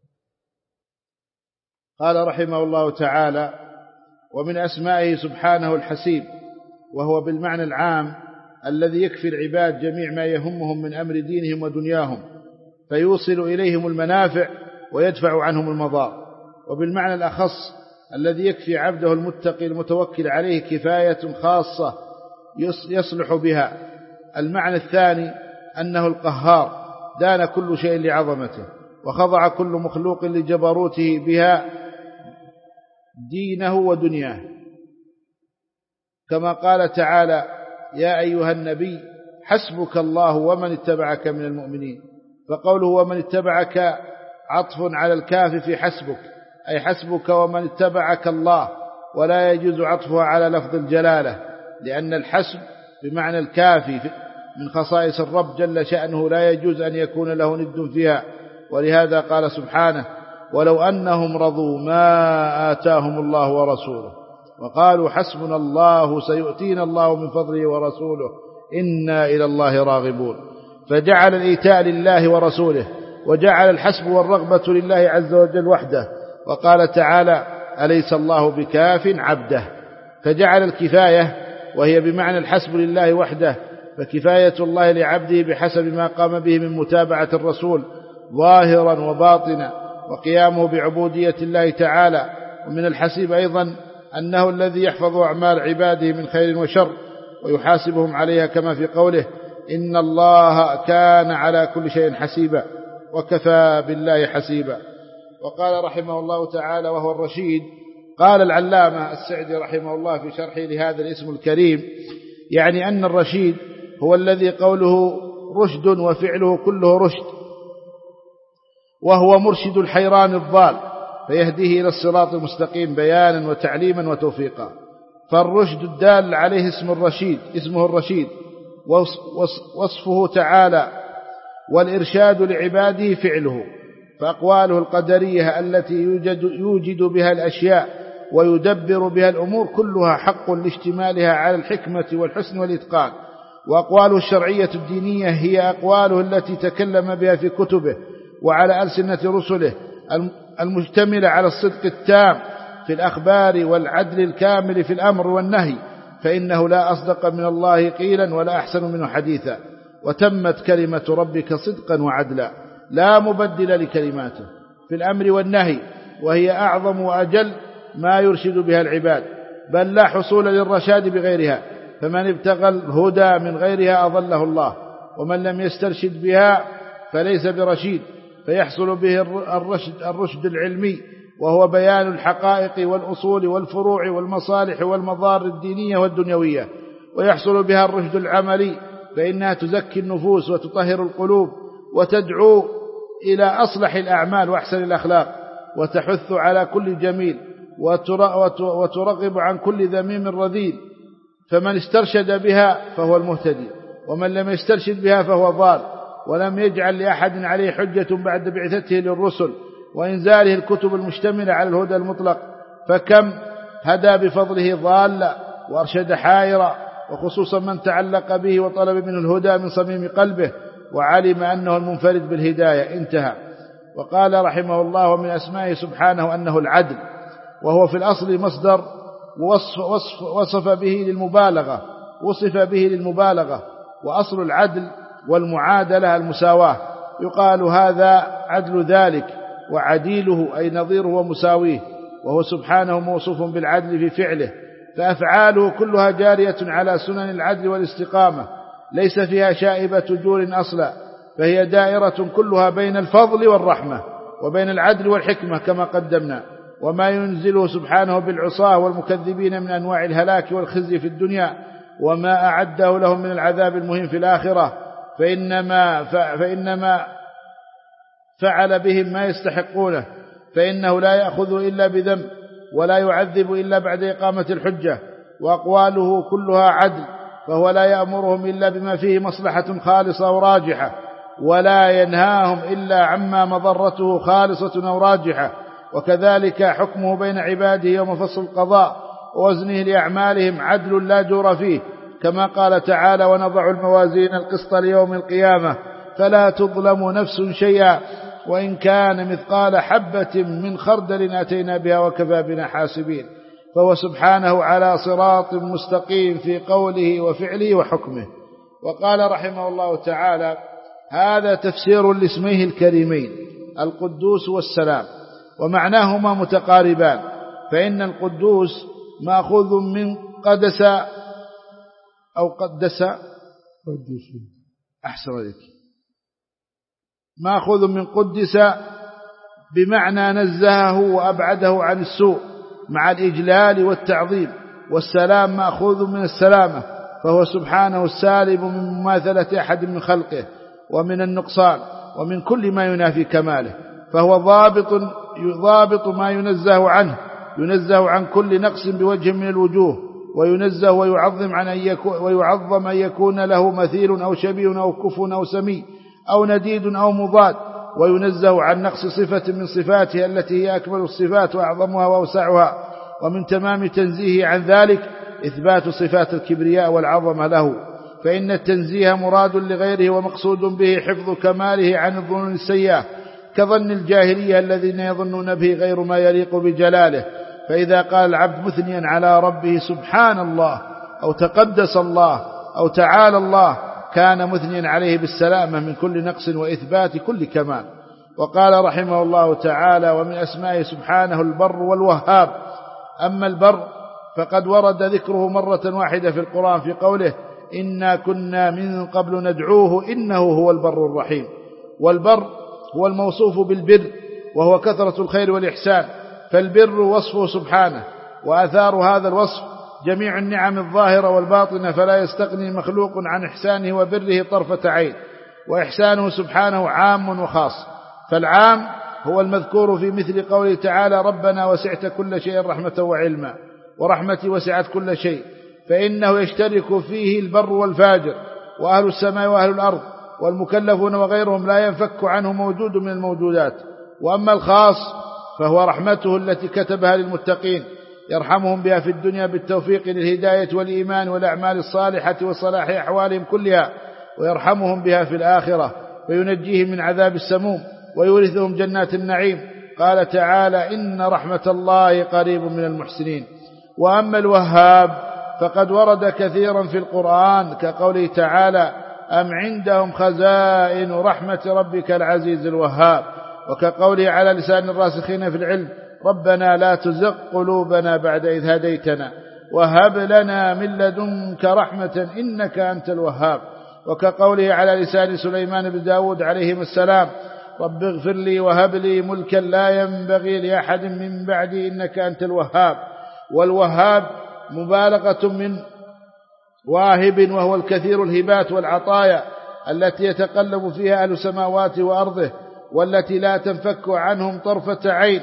قال رحمه الله تعالى ومن أسمائه سبحانه الحسيب، وهو بالمعنى العام الذي يكفي العباد جميع ما يهمهم من أمر دينهم ودنياهم، فيوصل إليهم المنافع ويدفع عنهم المضار. وبالمعنى الأخص الذي يكفي عبده المتقي المتوكل عليه كفاية خاصة يصلح بها. المعنى الثاني أنه القهار، دان كل شيء لعظمته، وخضع كل مخلوق لجبروته بها دينه ودنياه، كما قال تعالى: يا أيها النبي حسبك الله ومن اتبعك من المؤمنين. فقوله ومن اتبعك عطف على الكاف في حسبك، أي حسبك ومن اتبعك الله، ولا يجوز عطفها على لفظ الجلالة، لأن الحسب بمعنى الكافي من خصائص الرب جل شأنه، لا يجوز أن يكون له ند فيها. ولهذا قال سبحانه: ولو أنهم رضوا ما آتاهم الله ورسوله وقالوا حسبنا الله سيؤتينا الله من فضله ورسوله إنا إلى الله راغبون. فجعل الإيتاء لله ورسوله، وجعل الحسب والرغبة لله عز وجل وحده. وقال تعالى: أليس الله بكاف عبده. فجعل الكفاية وهي بمعنى الحسب لله وحده، فكفاية الله لعبده بحسب ما قام به من متابعة الرسول ظاهرا وباطنا، وقيامه بعبودية الله تعالى. ومن الحسيب أيضا أنه الذي يحفظ أعمال عباده من خير وشر ويحاسبهم عليها، كما في قوله: إن الله كان على كل شيء حسيبا وكفى بالله حسيبا. وقال رحمه الله تعالى وهو الرشيد، قال العلامة السعدي رحمه الله في شرحه لهذا الاسم الكريم: يعني أن الرشيد هو الذي قوله رشد وفعله كله رشد، وهو مرشد الحيران الضال، فيهديه إلى الصراط المستقيم بيانا وتعليما وتوفيقا. فالرشد الدال عليه اسمه الرشيد، وصفه تعالى، والإرشاد لعباده فعله. فأقواله القدرية التي يوجد بها الأشياء ويدبر بها الأمور كلها حق لاشتمالها على الحكمة والحسن والإتقان. وأقواله الشرعية الدينية هي أقواله التي تكلم بها في كتبه وعلى ألسنة رسله، المشتملة على الصدق التام في الأخبار والعدل الكامل في الأمر والنهي، فإنه لا أصدق من الله قيلا ولا أحسن منه حديثا. وتمت كلمة ربك صدقا وعدلا، لا مبدل لكلماته في الأمر والنهي، وهي أعظم وأجل ما يرشد بها العباد، بل لا حصول للرشاد بغيرها. فمن ابتغى الهدى من غيرها أضله الله، ومن لم يسترشد بها فليس برشيد. فيحصل به الرشد العلمي، وهو بيان الحقائق والأصول والفروع والمصالح والمضار الدينية والدنيوية. ويحصل بها الرشد العملي، فإنها تزكي النفوس وتطهر القلوب وتدعو إلى أصلح الأعمال وأحسن الأخلاق، وتحث على كل جميل وترغب عن كل ذميم رذيل. فمن استرشد بها فهو المهتدي، ومن لم يسترشد بها فهو ضال. ولم يجعل لأحد عليه حجة بعد بعثته للرسل وإنزاله الكتب المشتملة على الهدى المطلق، فكم هدى بفضله ضالا وأرشد حائرا، وخصوصا من تعلق به وطلب منه الهدى من صميم قلبه وعلم أنه المنفرد بالهداية. انتهى. وقال رحمه الله: ومن أسمائه سبحانه أنه العدل، وهو في الأصل مصدر وصف به للمبالغة، وأصل العدل والمعادلة المساواة. يقال هذا عدل ذلك، وعديله أي نظيره ومساويه، وهو سبحانه موصوف بالعدل في فعله، فأفعاله كلها جارية على سنن العدل والاستقامة، ليس فيها شائبة جور أصلا، فهي دائرة كلها بين الفضل والرحمة وبين العدل والحكمة كما قدمنا. وما ينزله سبحانه بالعصاة والمكذبين من أنواع الهلاك والخزي في الدنيا، وما أعده لهم من العذاب المهين في الآخرة، فإنما فعل بهم ما يستحقونه، فإنه لا يأخذ إلا بذنب، ولا يعذب إلا بعد إقامة الحجة. وأقواله كلها عدل، فهو لا يأمرهم إلا بما فيه مصلحة خالصة وراجحة، ولا ينهاهم إلا عما مضرته خالصة أو راجحة. وكذلك حكمه بين عباده يوم فصل القضاء ووزنه لأعمالهم عدل لا جور فيه، كما قال تعالى: ونضع الموازين القسط ليوم القيامة فلا تظلم نفس شيئا وإن كان مثقال حبة من خردل أتينا بها وكفى بنا حاسبين. فهو سبحانه على صراط مستقيم في قوله وفعله وحكمه. وقال رحمه الله تعالى: هذا تفسير لاسميه الكريمين القدوس والسلام، ومعناهما متقاربان، فإن القدوس مأخوذ من قدس أو قدس أحسن ذلك، مأخوذ من قدس بمعنى نزهه وأبعده عن السوء مع الإجلال والتعظيم، والسلام مأخوذ من السلامة، فهو سبحانه السالم من مماثلة أحد من خلقه ومن النقصان ومن كل ما ينافي كماله، فهو ضابط ما ينزه عنه، ينزه عن كل نقص بوجه من الوجوه، وينزه ويعظم أن يكون له مثيل أو شبيه أو كفو أو سمي أو نديد أو مضاد، وينزه عن نقص صفة من صفاته التي هي أكمل الصفات وأعظمها وأوسعها، ومن تمام تنزيهه عن ذلك إثبات صفات الكبرياء والعظمة له، فإن التنزيه مراد لغيره ومقصود به حفظ كماله عن الظنون السيئة، كظن الجاهلية الذين يظنون به غير ما يليق بجلاله. فإذا قال العبد مثنيا على ربه سبحان الله أو تقدس الله أو تعالى الله كان مثنيا عليه بالسلامة من كل نقص وإثبات كل كمال. وقال رحمه الله تعالى: ومن أسمائه سبحانه البر والوهاب. أما البر فقد ورد ذكره مرة واحدة في القرآن في قوله: إنا كنا من قبل ندعوه إنه هو البر الرحيم. والبر هو الموصوف بالبر، وهو كثرة الخير والإحسان، فالبر وصفه سبحانه، وآثار هذا الوصف جميع النعم الظاهرة والباطنة، فلا يستغني مخلوق عن إحسانه وبره طرفة عين، وإحسانه سبحانه عام وخاص. فالعام هو المذكور في مثل قوله تعالى: ربنا وسعت كل شيء رحمة وعلما، ورحمتي وسعت كل شيء، فإنه يشترك فيه البر والفاجر وأهل السماء وأهل الأرض والمكلفون وغيرهم، لا ينفك عنه موجود من الموجودات. وأما الخاص فهو رحمته التي كتبها للمتقين، يرحمهم بها في الدنيا بالتوفيق للهداية والإيمان والأعمال الصالحة وصلاح أحوالهم كلها، ويرحمهم بها في الآخرة وينجيهم من عذاب السموم ويورثهم جنات النعيم. قال تعالى: إن رحمة الله قريب من المحسنين. وأما الوهاب فقد ورد كثيرا في القرآن كقوله تعالى: أم عندهم خزائن رحمة ربك العزيز الوهاب، وكقوله على لسان الراسخين في العلم: ربنا لا تزغ قلوبنا بعد إذ هديتنا وهب لنا من لدنك رحمة إنك أنت الوهاب، وكقوله على لسان سليمان بن داود عليهم السلام: رب اغفر لي وهب لي ملكا لا ينبغي لأحد من بعدي إنك أنت الوهاب. والوهاب مبالغة من واهب، وهو الكثير الهبات والعطايا التي يتقلب فيها أهل سماواته وأرضه، والتي لا تنفك عنهم طرفة عين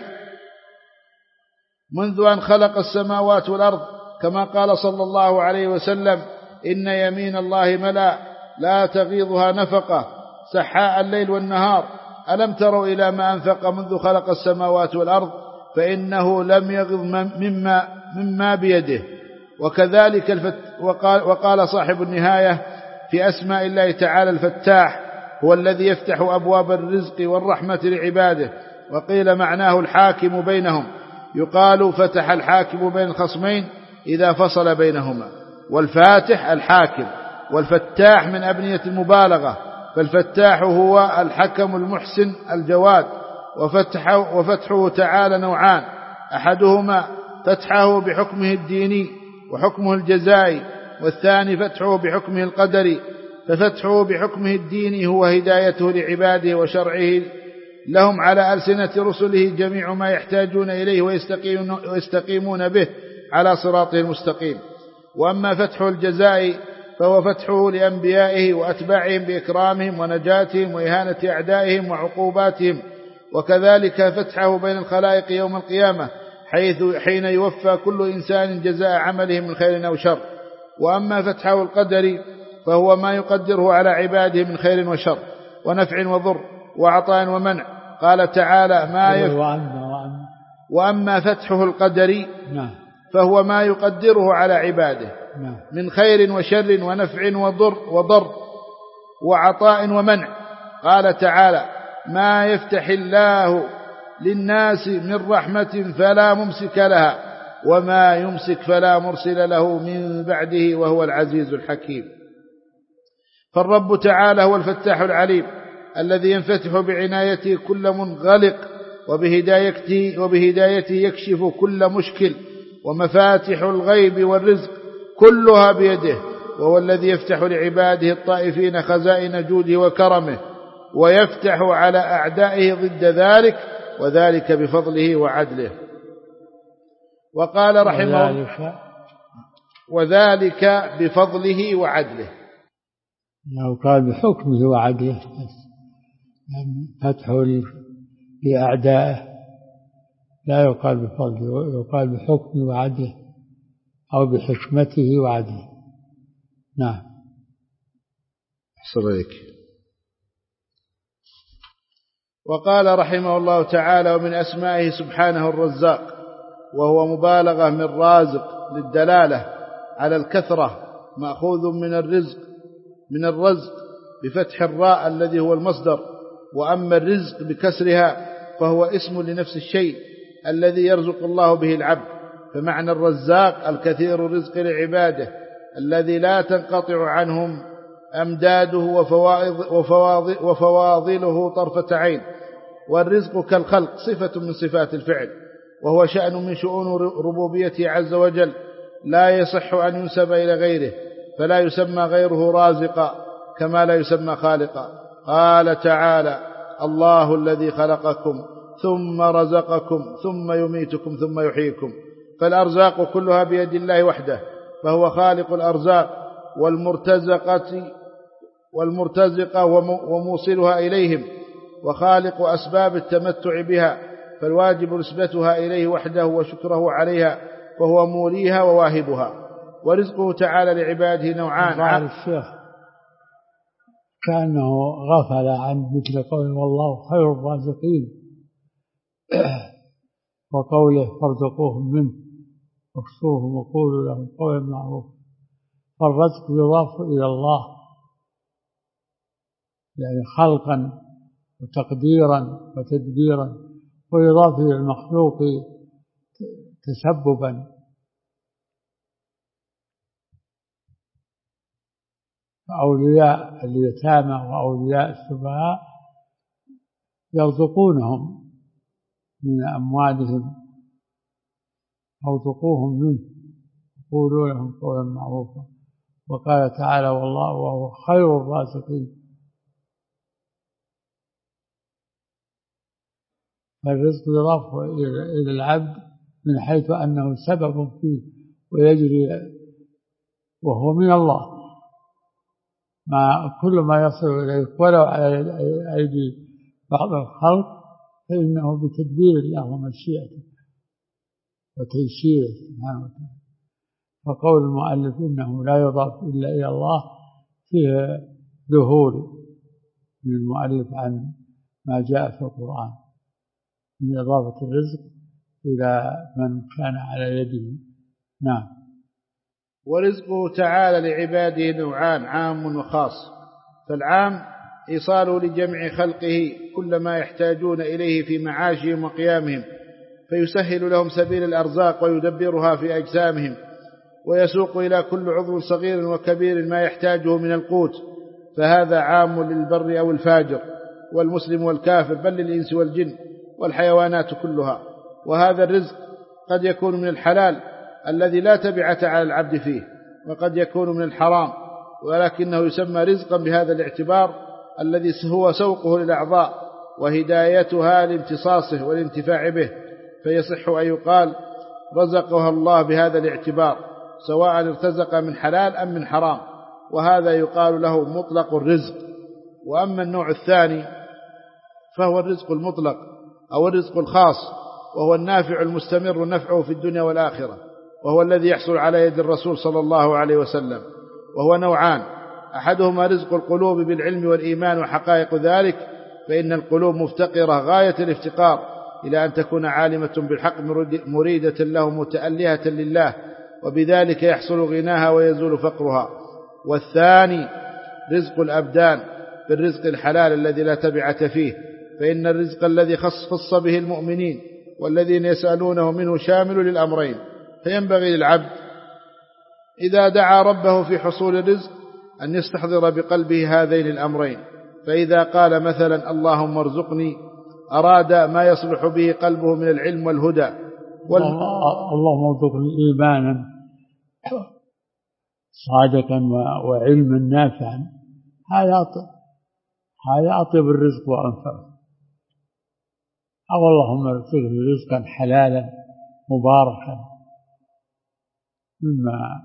منذ أن خلق السماوات والأرض، كما قال صلى الله عليه وسلم: إن يمين الله ملأ لا تغيضها نفقة سحاء الليل والنهار، ألم تروا إلى ما أنفق منذ خلق السماوات والأرض فإنه لم يغض مما بيده. وكذلك وقال صاحب النهاية في أسماء الله تعالى: الفتاح هو الذي يفتح أبواب الرزق والرحمة لعباده. وقيل معناه الحاكم بينهم، يقال فتح الحاكم بين الخصمين إذا فصل بينهما. والفاتح الحاكم، والفتاح من أبنية المبالغة، فالفتاح هو الحكم المحسن الجواد. وفتحه تعالى نوعان: أحدهما فتحه بحكمه الديني وحكمه الجزائي، والثاني فتحه بحكمه القدري. ففتحه بحكمه الديني هو هدايته لعباده وشرعه لهم على ألسنة رسله جميع ما يحتاجون إليه ويستقيمون به على صراطه المستقيم. وأما فتحه الجزائي فهو فتحه لأنبيائه وأتباعهم بإكرامهم ونجاتهم وإهانة أعدائهم وعقوباتهم، وكذلك فتحه بين الخلائق يوم القيامة حين يوفى كل إنسان جزاء عمله من خير أو شر. وأما فتحه القدري فهو ما يقدره على عباده من خير وشر ونفع وضر وعطاء ومنع. قال تعالى: وأما فتحه القدري فهو ما يقدره على عباده من خير وشر ونفع وضر وعطاء ومنع. قال تعالى: ما يفتح الله للناس من رحمة فلا ممسك لها وما يمسك فلا مرسل له من بعده وهو العزيز الحكيم. فالرب تعالى هو الفتاح العليم الذي ينفتح بعنايته كل منغلق، وبهدايته يكشف كل مشكل، ومفاتح الغيب والرزق كلها بيده، وهو الذي يفتح لعباده الطائفين خزائن جوده وكرمه ويفتح على أعدائه ضد ذلك، وذلك بفضله وعدله. وقال رحمه الله وذلك بفضله وعدله، لو قال بحكمه وعدله فتحه لأعدائه، لا يقال بفضله، يقال بحكمه وعدله أو بحكمته وعدله. نعم. أحسن إليك. وقال رحمه الله تعالى ومن أسمائه سبحانه الرزاق، وهو مبالغة من رازق للدلالة على الكثرة، مأخوذ من الرزق بفتح الراء الذي هو المصدر، وأما الرزق بكسرها فهو اسم لنفس الشيء الذي يرزق الله به العبد، فمعنى الرزاق الكثير الرزق لعباده الذي لا تنقطع عنهم أمداده وفواضله طرفة عين. والرزق كالخلق صفة من صفات الفعل، وهو شأن من شؤون ربوبيته عز وجل، لا يصح أن ينسب إلى غيره، فلا يسمى غيره رازقا كما لا يسمى خالقا. قال تعالى: الله الذي خلقكم ثم رزقكم ثم يميتكم ثم يحييكم. فالأرزاق كلها بيد الله وحده، فهو خالق الأرزاق والمرتزقة وموصلها إليهم، وخالق أسباب التمتع بها، فالواجب نسبتها إليه وحده وشكره عليها، فهو موليها وواهبها. ورزقه تعالى لعباده نوعان. قال الشيخ كأنه غفل عن مثل قوله والله خير الرازقين وقوله فارزقوهم منه واكسوهم وقولوا لهم قولا معروفا. فالرزق يضاف إلى الله يعني خلقا وتقديرا وتدبيرا، ويضاف إلى المخلوق تسببا. أولياء اليتامى وأولياء السفهاء يرزقونهم من أموالهم، ارزقوهم منه قولوا لهم قولا معروفا. وقال تعالى والله وهو خير الرازقين. فالرزق يضاف إلى العبد من حيث أنه سبب فيه ويجري، وهو من الله، كل ما يصل إليك ولو على أيدي بعض الخلق فإنه بتدبير الله ومشيئته وتيسيره سبحانه وتعالى. فقول المؤلف إنه لا يضاف إلا إلى الله فيه ظهور من المؤلف عن ما جاء في القرآن من إضافة الرزق إلى من كان على يده. نعم. ورزقه تعالى لعباده نوعان: عام وخاص. فالعام إيصاله لجميع خلقه كل ما يحتاجون إليه في معاشهم وقيامهم، فيسهل لهم سبيل الأرزاق ويدبرها في أجسامهم، ويسوق إلى كل عضو صغير وكبير ما يحتاجه من القوت، فهذا عام للبر أو الفاجر والمسلم والكافر، بل للإنس والجن والحيوانات كلها. وهذا الرزق قد يكون من الحلال الذي لا تبعة على العبد فيه، وقد يكون من الحرام، ولكنه يسمى رزقا بهذا الاعتبار الذي هو سوقه للأعضاء وهدايتها لامتصاصه والانتفاع به، فيصح أن يقال رزقها الله بهذا الاعتبار سواء ارتزق من حلال أم من حرام، وهذا يقال له مطلق الرزق. وأما النوع الثاني فهو الرزق المطلق أو الرزق الخاص، وهو النافع المستمر نفعه في الدنيا والآخرة، وهو الذي يحصل على يد الرسول صلى الله عليه وسلم. وهو نوعان: أحدهما رزق القلوب بالعلم والإيمان وحقائق ذلك، فإن القلوب مفتقرة غاية الافتقار إلى أن تكون عالمة بالحق مريدة له متألهة لله، وبذلك يحصل غناها ويزول فقرها. والثاني رزق الأبدان بالرزق الحلال الذي لا تبعة فيه، فإن الرزق الذي خص به المؤمنين والذين يسألونه منه شامل للأمرين، فينبغي للعبد إذا دعا ربه في حصول الرزق أن يستحضر بقلبه هذين الأمرين. فإذا قال مثلا اللهم ارزقني أراد ما يصلح به قلبه من العلم والهدى اللهم ارزقني إيمانا صادقا وعلما نافعا، هذا أطيب الرزق وأنفعه. أو اللهم ارزقه رزقا حلالا مباركا مما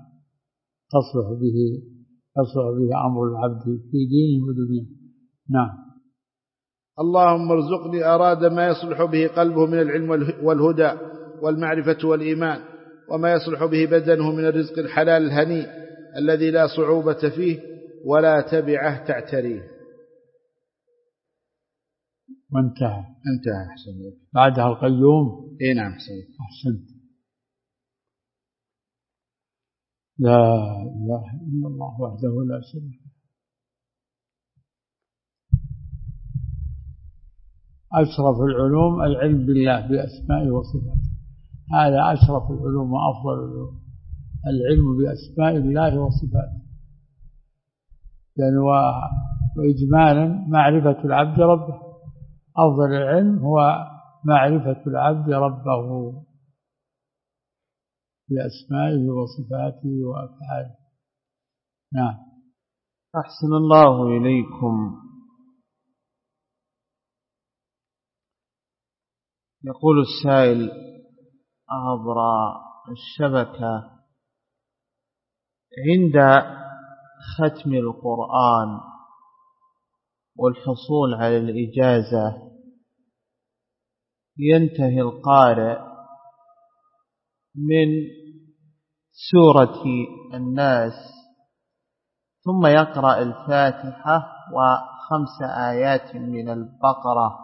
تصلح به أمر العبد في دينه ودنياه. نعم. اللهم ارزقني أراد ما يصلح به قلبه من العلم والهدى والمعرفة والإيمان، وما يصلح به بدنه من الرزق الحلال الهنيء الذي لا صعوبة فيه ولا تبعه تعتريه. وانتهى. أحسن. بعدها القيوم. نعم أحسنت. لا إله إلا الله وحده لا شريك له. أشرف العلوم العلم بالله بأسمائه وصفاته، هذا أشرف العلوم وأفضل العلوم، العلم بأسماء الله وصفاته. يعني وإجمالا معرفة العبد ربه، أفضل العلم هو معرفة العبد ربه بأسمائه وصفاته وأفعاله. نعم. أحسن الله إليكم. يقول السائل عبر الشبكة: عند ختم القرآن والحصول على الإجازة ينتهي القارئ من سورة الناس ثم يقرأ الفاتحة و5 آيات من البقرة،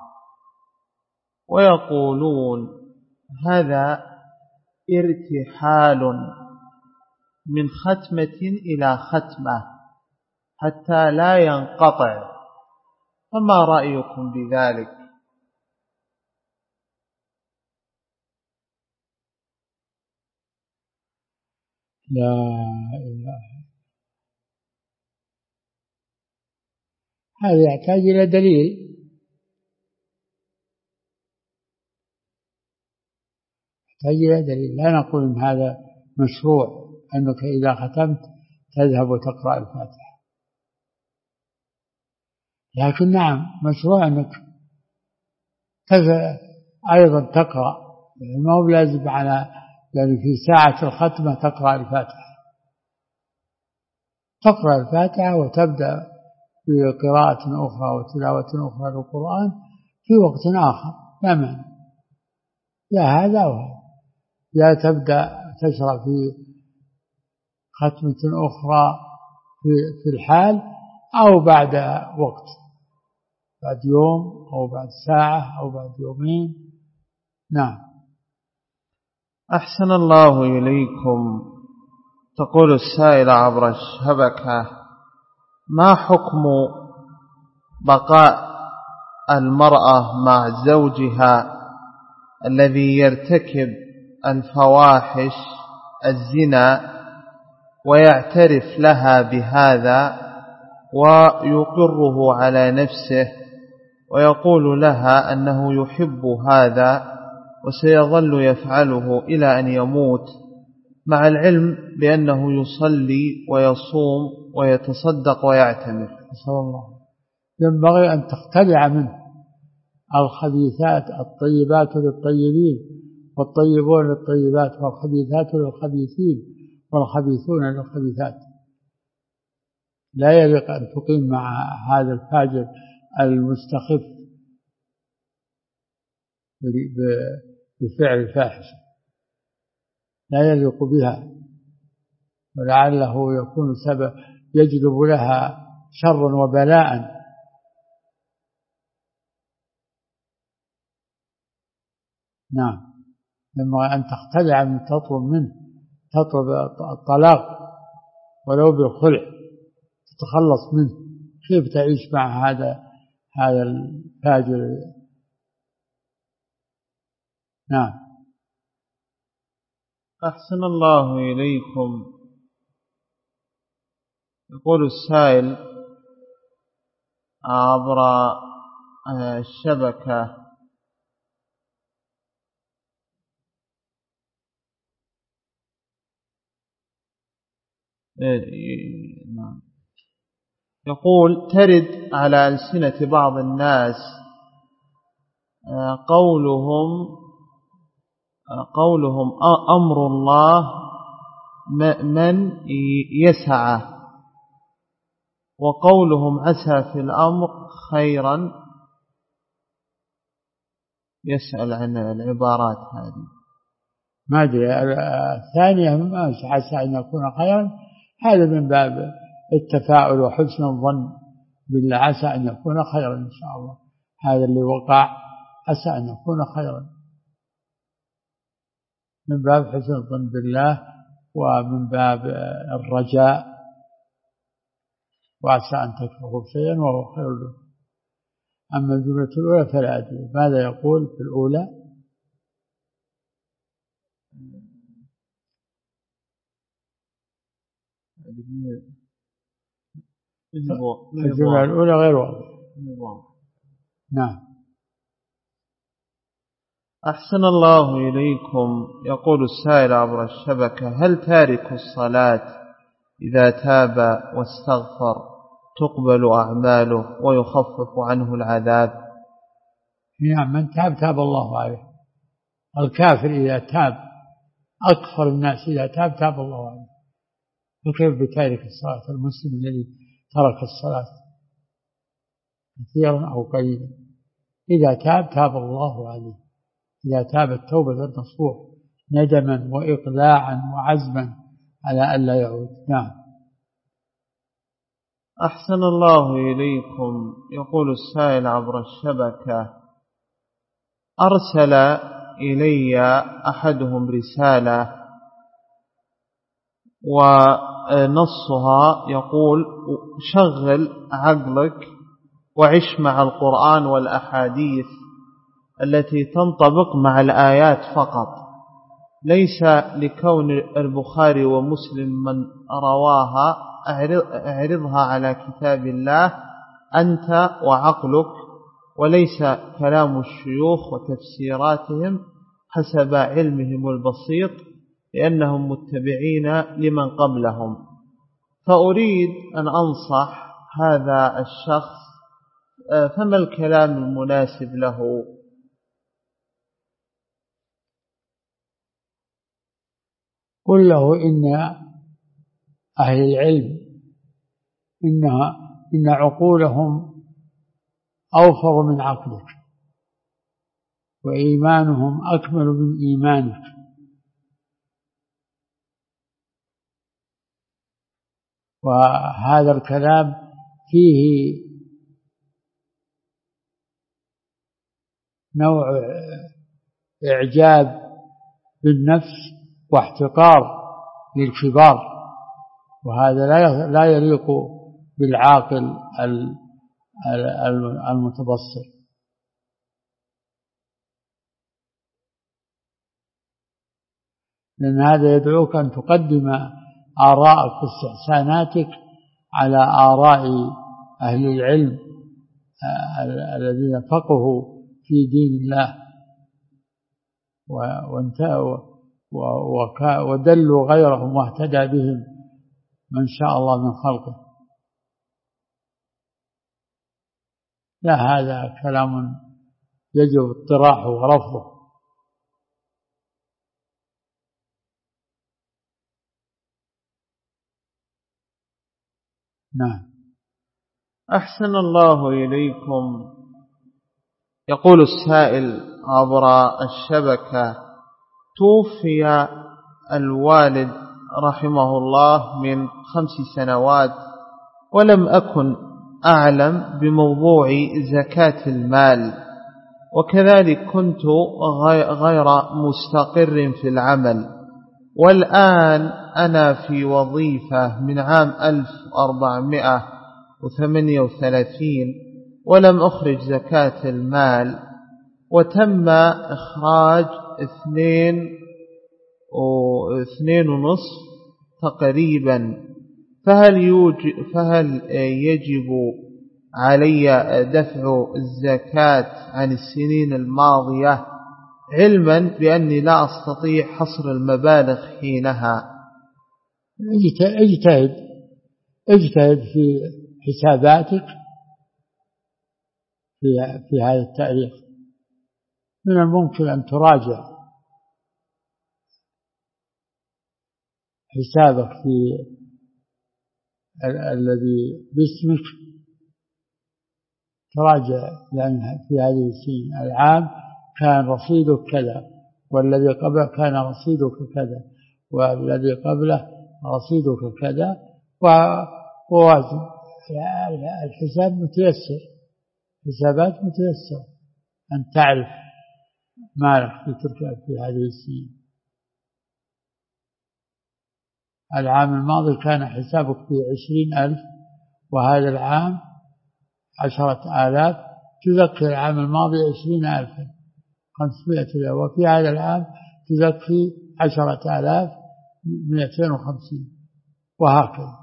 ويقولون هذا ارتحال من ختمة إلى ختمة حتى لا ينقطع، فما رأيكم بذلك؟ لا إله، هذا يحتاج إلى دليل. لا نقول إن هذا مشروع أنك إذا ختمت تذهب وتقرأ الفاتحة، لكن نعم مشروع أنك أيضا تقرأ، ما هو لازم على يعني في ساعة الختمة تقرأ الفاتحة، تقرأ الفاتحة وتبدأ بقراءة أخرى وتلاوة أخرى للقرآن في وقت آخر، لا مانع، يا هذا وهذا، يا تبدأ تشرع في ختمة أخرى في الحال، أو بعد وقت، بعد يوم أو بعد ساعة أو بعد يومين. نعم. أحسن الله إليكم. تقول السائلة عبر الشبكة: ما حكم بقاء المرأة مع زوجها الذي يرتكب الفواحش الزنا ويعترف لها بهذا ويقره على نفسه ويقول لها أنه يحب هذا وسيظل يفعله إلى أن يموت، مع العلم بأنه يصلي ويصوم ويتصدق ويعتمر؟ نسأل الله. ينبغي أن تختلع منه الخبيثات، الطيبات للطيبين والطيبون للطيبات والخبيثات للخبيثين والخبيثون للخبيثات. لا يليق أن تقيم مع هذا الفاجر المستخف بفعل الفاحشة، لا يليق بها، ولعله يكون سبب يجلب لها شرا وبلاء. نعم. لما أن تختلع من تطلب منه، تطلب الطلاق ولو بالخلع، تتخلص منه، كيف تعيش مع هذا الفاجر؟ نعم. أحسن الله إليكم. يقول السائل عبر الشبكة: يقول ترد على ألسنة بعض الناس قولهم أمر الله من يسعه، وقولهم عسى في الأمر خيرا. يسأل عن العبارات هذه. ما أدري. الثانية ما عسى أن يكون خيرا، هذا من باب التفاؤل وحسن الظن بالله، عسى أن يكون خيرا إن شاء الله. هذا اللي وقع عسى أن يكون خيرا، من باب حسن الظن بالله ومن باب الرجاء. وعسى أن تكرهوا شيئا وهو خير لكم. أما الجملة الأولى فلا أدري ماذا يقول في الأولى. الجملة الأولى غير واضحة. نعم. أحسن الله إليكم. يقول السائل عبر الشبكة: هل تارك الصلاة إذا تاب واستغفر تقبل أعماله ويخفف عنه العذاب؟ نعم، من تاب الله عليه. الكافر إذا تاب، أكفر الناس إذا تاب الله عليه، وكيف بتارك الصلاة؟ المسلم الذي ترك الصلاة كثيرا أو قليلا إذا تاب الله عليه، إذا تاب التوبة النصوح ندما وإقلاعا وعزما على ألا يعود. نعم. أحسن الله إليكم. يقول السائل عبر الشبكة: أرسل إلي أحدهم رسالة ونصها يقول: شغل عقلك وعش مع القرآن والأحاديث التي تنطبق مع الآيات فقط، ليس لكون البخاري ومسلم من رواها اعرضها على كتاب الله أنت وعقلك، وليس كلام الشيوخ وتفسيراتهم حسب علمهم البسيط، لأنهم متبعين لمن قبلهم. فأريد أن أنصح هذا الشخص، فما الكلام المناسب له؟ قل له إن أهل العلم إن عقولهم أوفر من عقلك، وإيمانهم أكمل من إيمانك، وهذا الكلام فيه نوع إعجاب بالنفس واحتقار للكبار، وهذا لا يليق بالعاقل المتبصر. لأن هذا يدعوك أن تقدم آراءك واستحساناتك على آراء أهل العلم الذين فقهوا في دين الله ودلوا غيرهم واهتدى بهم من شاء الله من خلقه. لا، هذا كلام يجب اطراحه ورفضه. نعم. أحسن الله إليكم. يقول السائل عبر الشبكة: توفي الوالد رحمه الله من 5 سنوات، ولم أكن أعلم بموضوع زكاة المال، وكذلك كنت غير مستقر في العمل، والآن أنا في وظيفة من عام 1438 ولم أخرج زكاة المال، وتم إخراج 2.5 تقريبا، فهل يجب علي دفع الزكاة عن السنين الماضية، علما بأني لا أستطيع حصر المبالغ حينها؟ اجتهد في حساباتك في هذا التاريخ. من الممكن أن تراجع حسابك في الذي باسمك، تراجع، لأن في هذه السنين العام كان رصيدك كذا، والذي قبله كان رصيدك كذا، والذي قبله رصيدك كذا، ووازن. الحساب متيسر، حسابات متيسر أن تعرف مالك في تلك في هذه السنين. العام الماضي كان حسابك في 20,000، وهذا العام 10,000، تزكي العام الماضي 20,500، وفي هذا العام تزكي 10,250، وهكذا.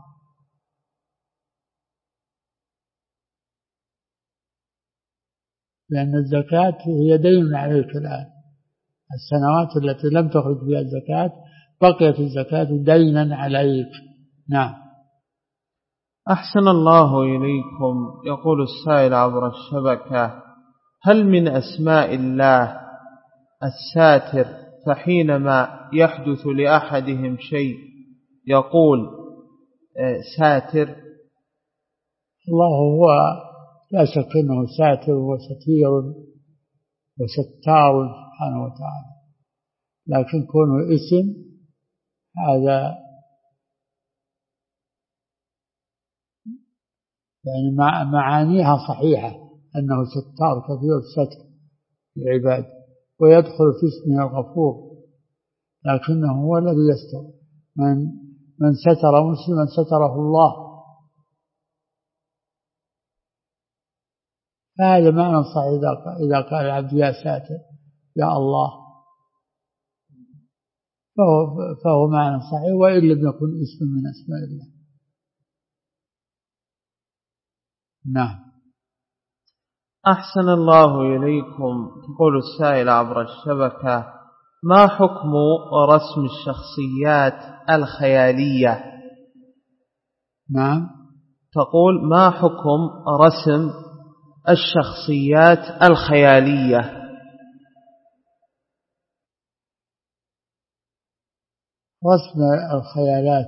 لأن الزكاة هي دين عليك الآن. السنوات التي لم تخرج فيها الزكاة بقيت الزكاة دينا عليك. نعم. أحسن الله إليكم. يقول السائل عبر الشبكة: هل من أسماء الله الساتر، فحينما يحدث لأحدهم شيء يقول ساتر؟ الله هو لا شك أنه ساتر وستير وستار سبحانه وتعالى، لكن كونه اسم هذا يعني معانيها صحيحة، أنه ستار كثير الستر للعباد، ويدخل في اسمه الغفور، لكنه هو الذي يستر. من ستر مسلما ستره الله، فهذا معنى صحيح إذا قال العبد يا ساتر يا الله، فهو معنى صحيح، وإن لم يكن اسم من أسماء الله. نعم. أحسن الله إليكم. تقول السائل عبر الشبكة: ما حكم رسم الشخصيات الخيالية؟ نعم. تقول: ما حكم رسم الشخصيات الخيالية؟ رسم الخيالات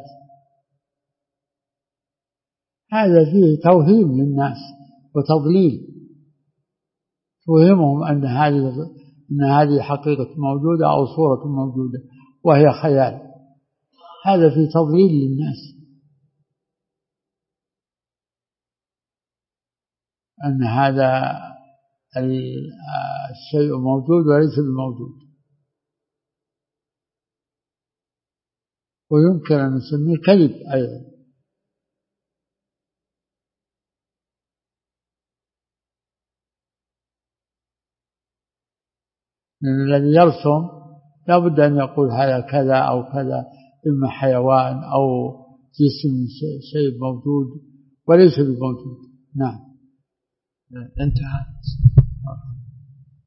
هذا فيه توهيم للناس وتضليل، توهمهم أن هذه حقيقة موجودة أو صورة موجودة وهي خيال. هذا فيه تضليل للناس، أن هذا الشيء موجود وليس بموجود، ويمكن أن نسميه كذب أيضا. لأن الذي يرسم لا بد أن يقول هذا كذا أو كذا، إما حيوان أو جسم شيء موجود وليس بموجود. نعم. انتهت.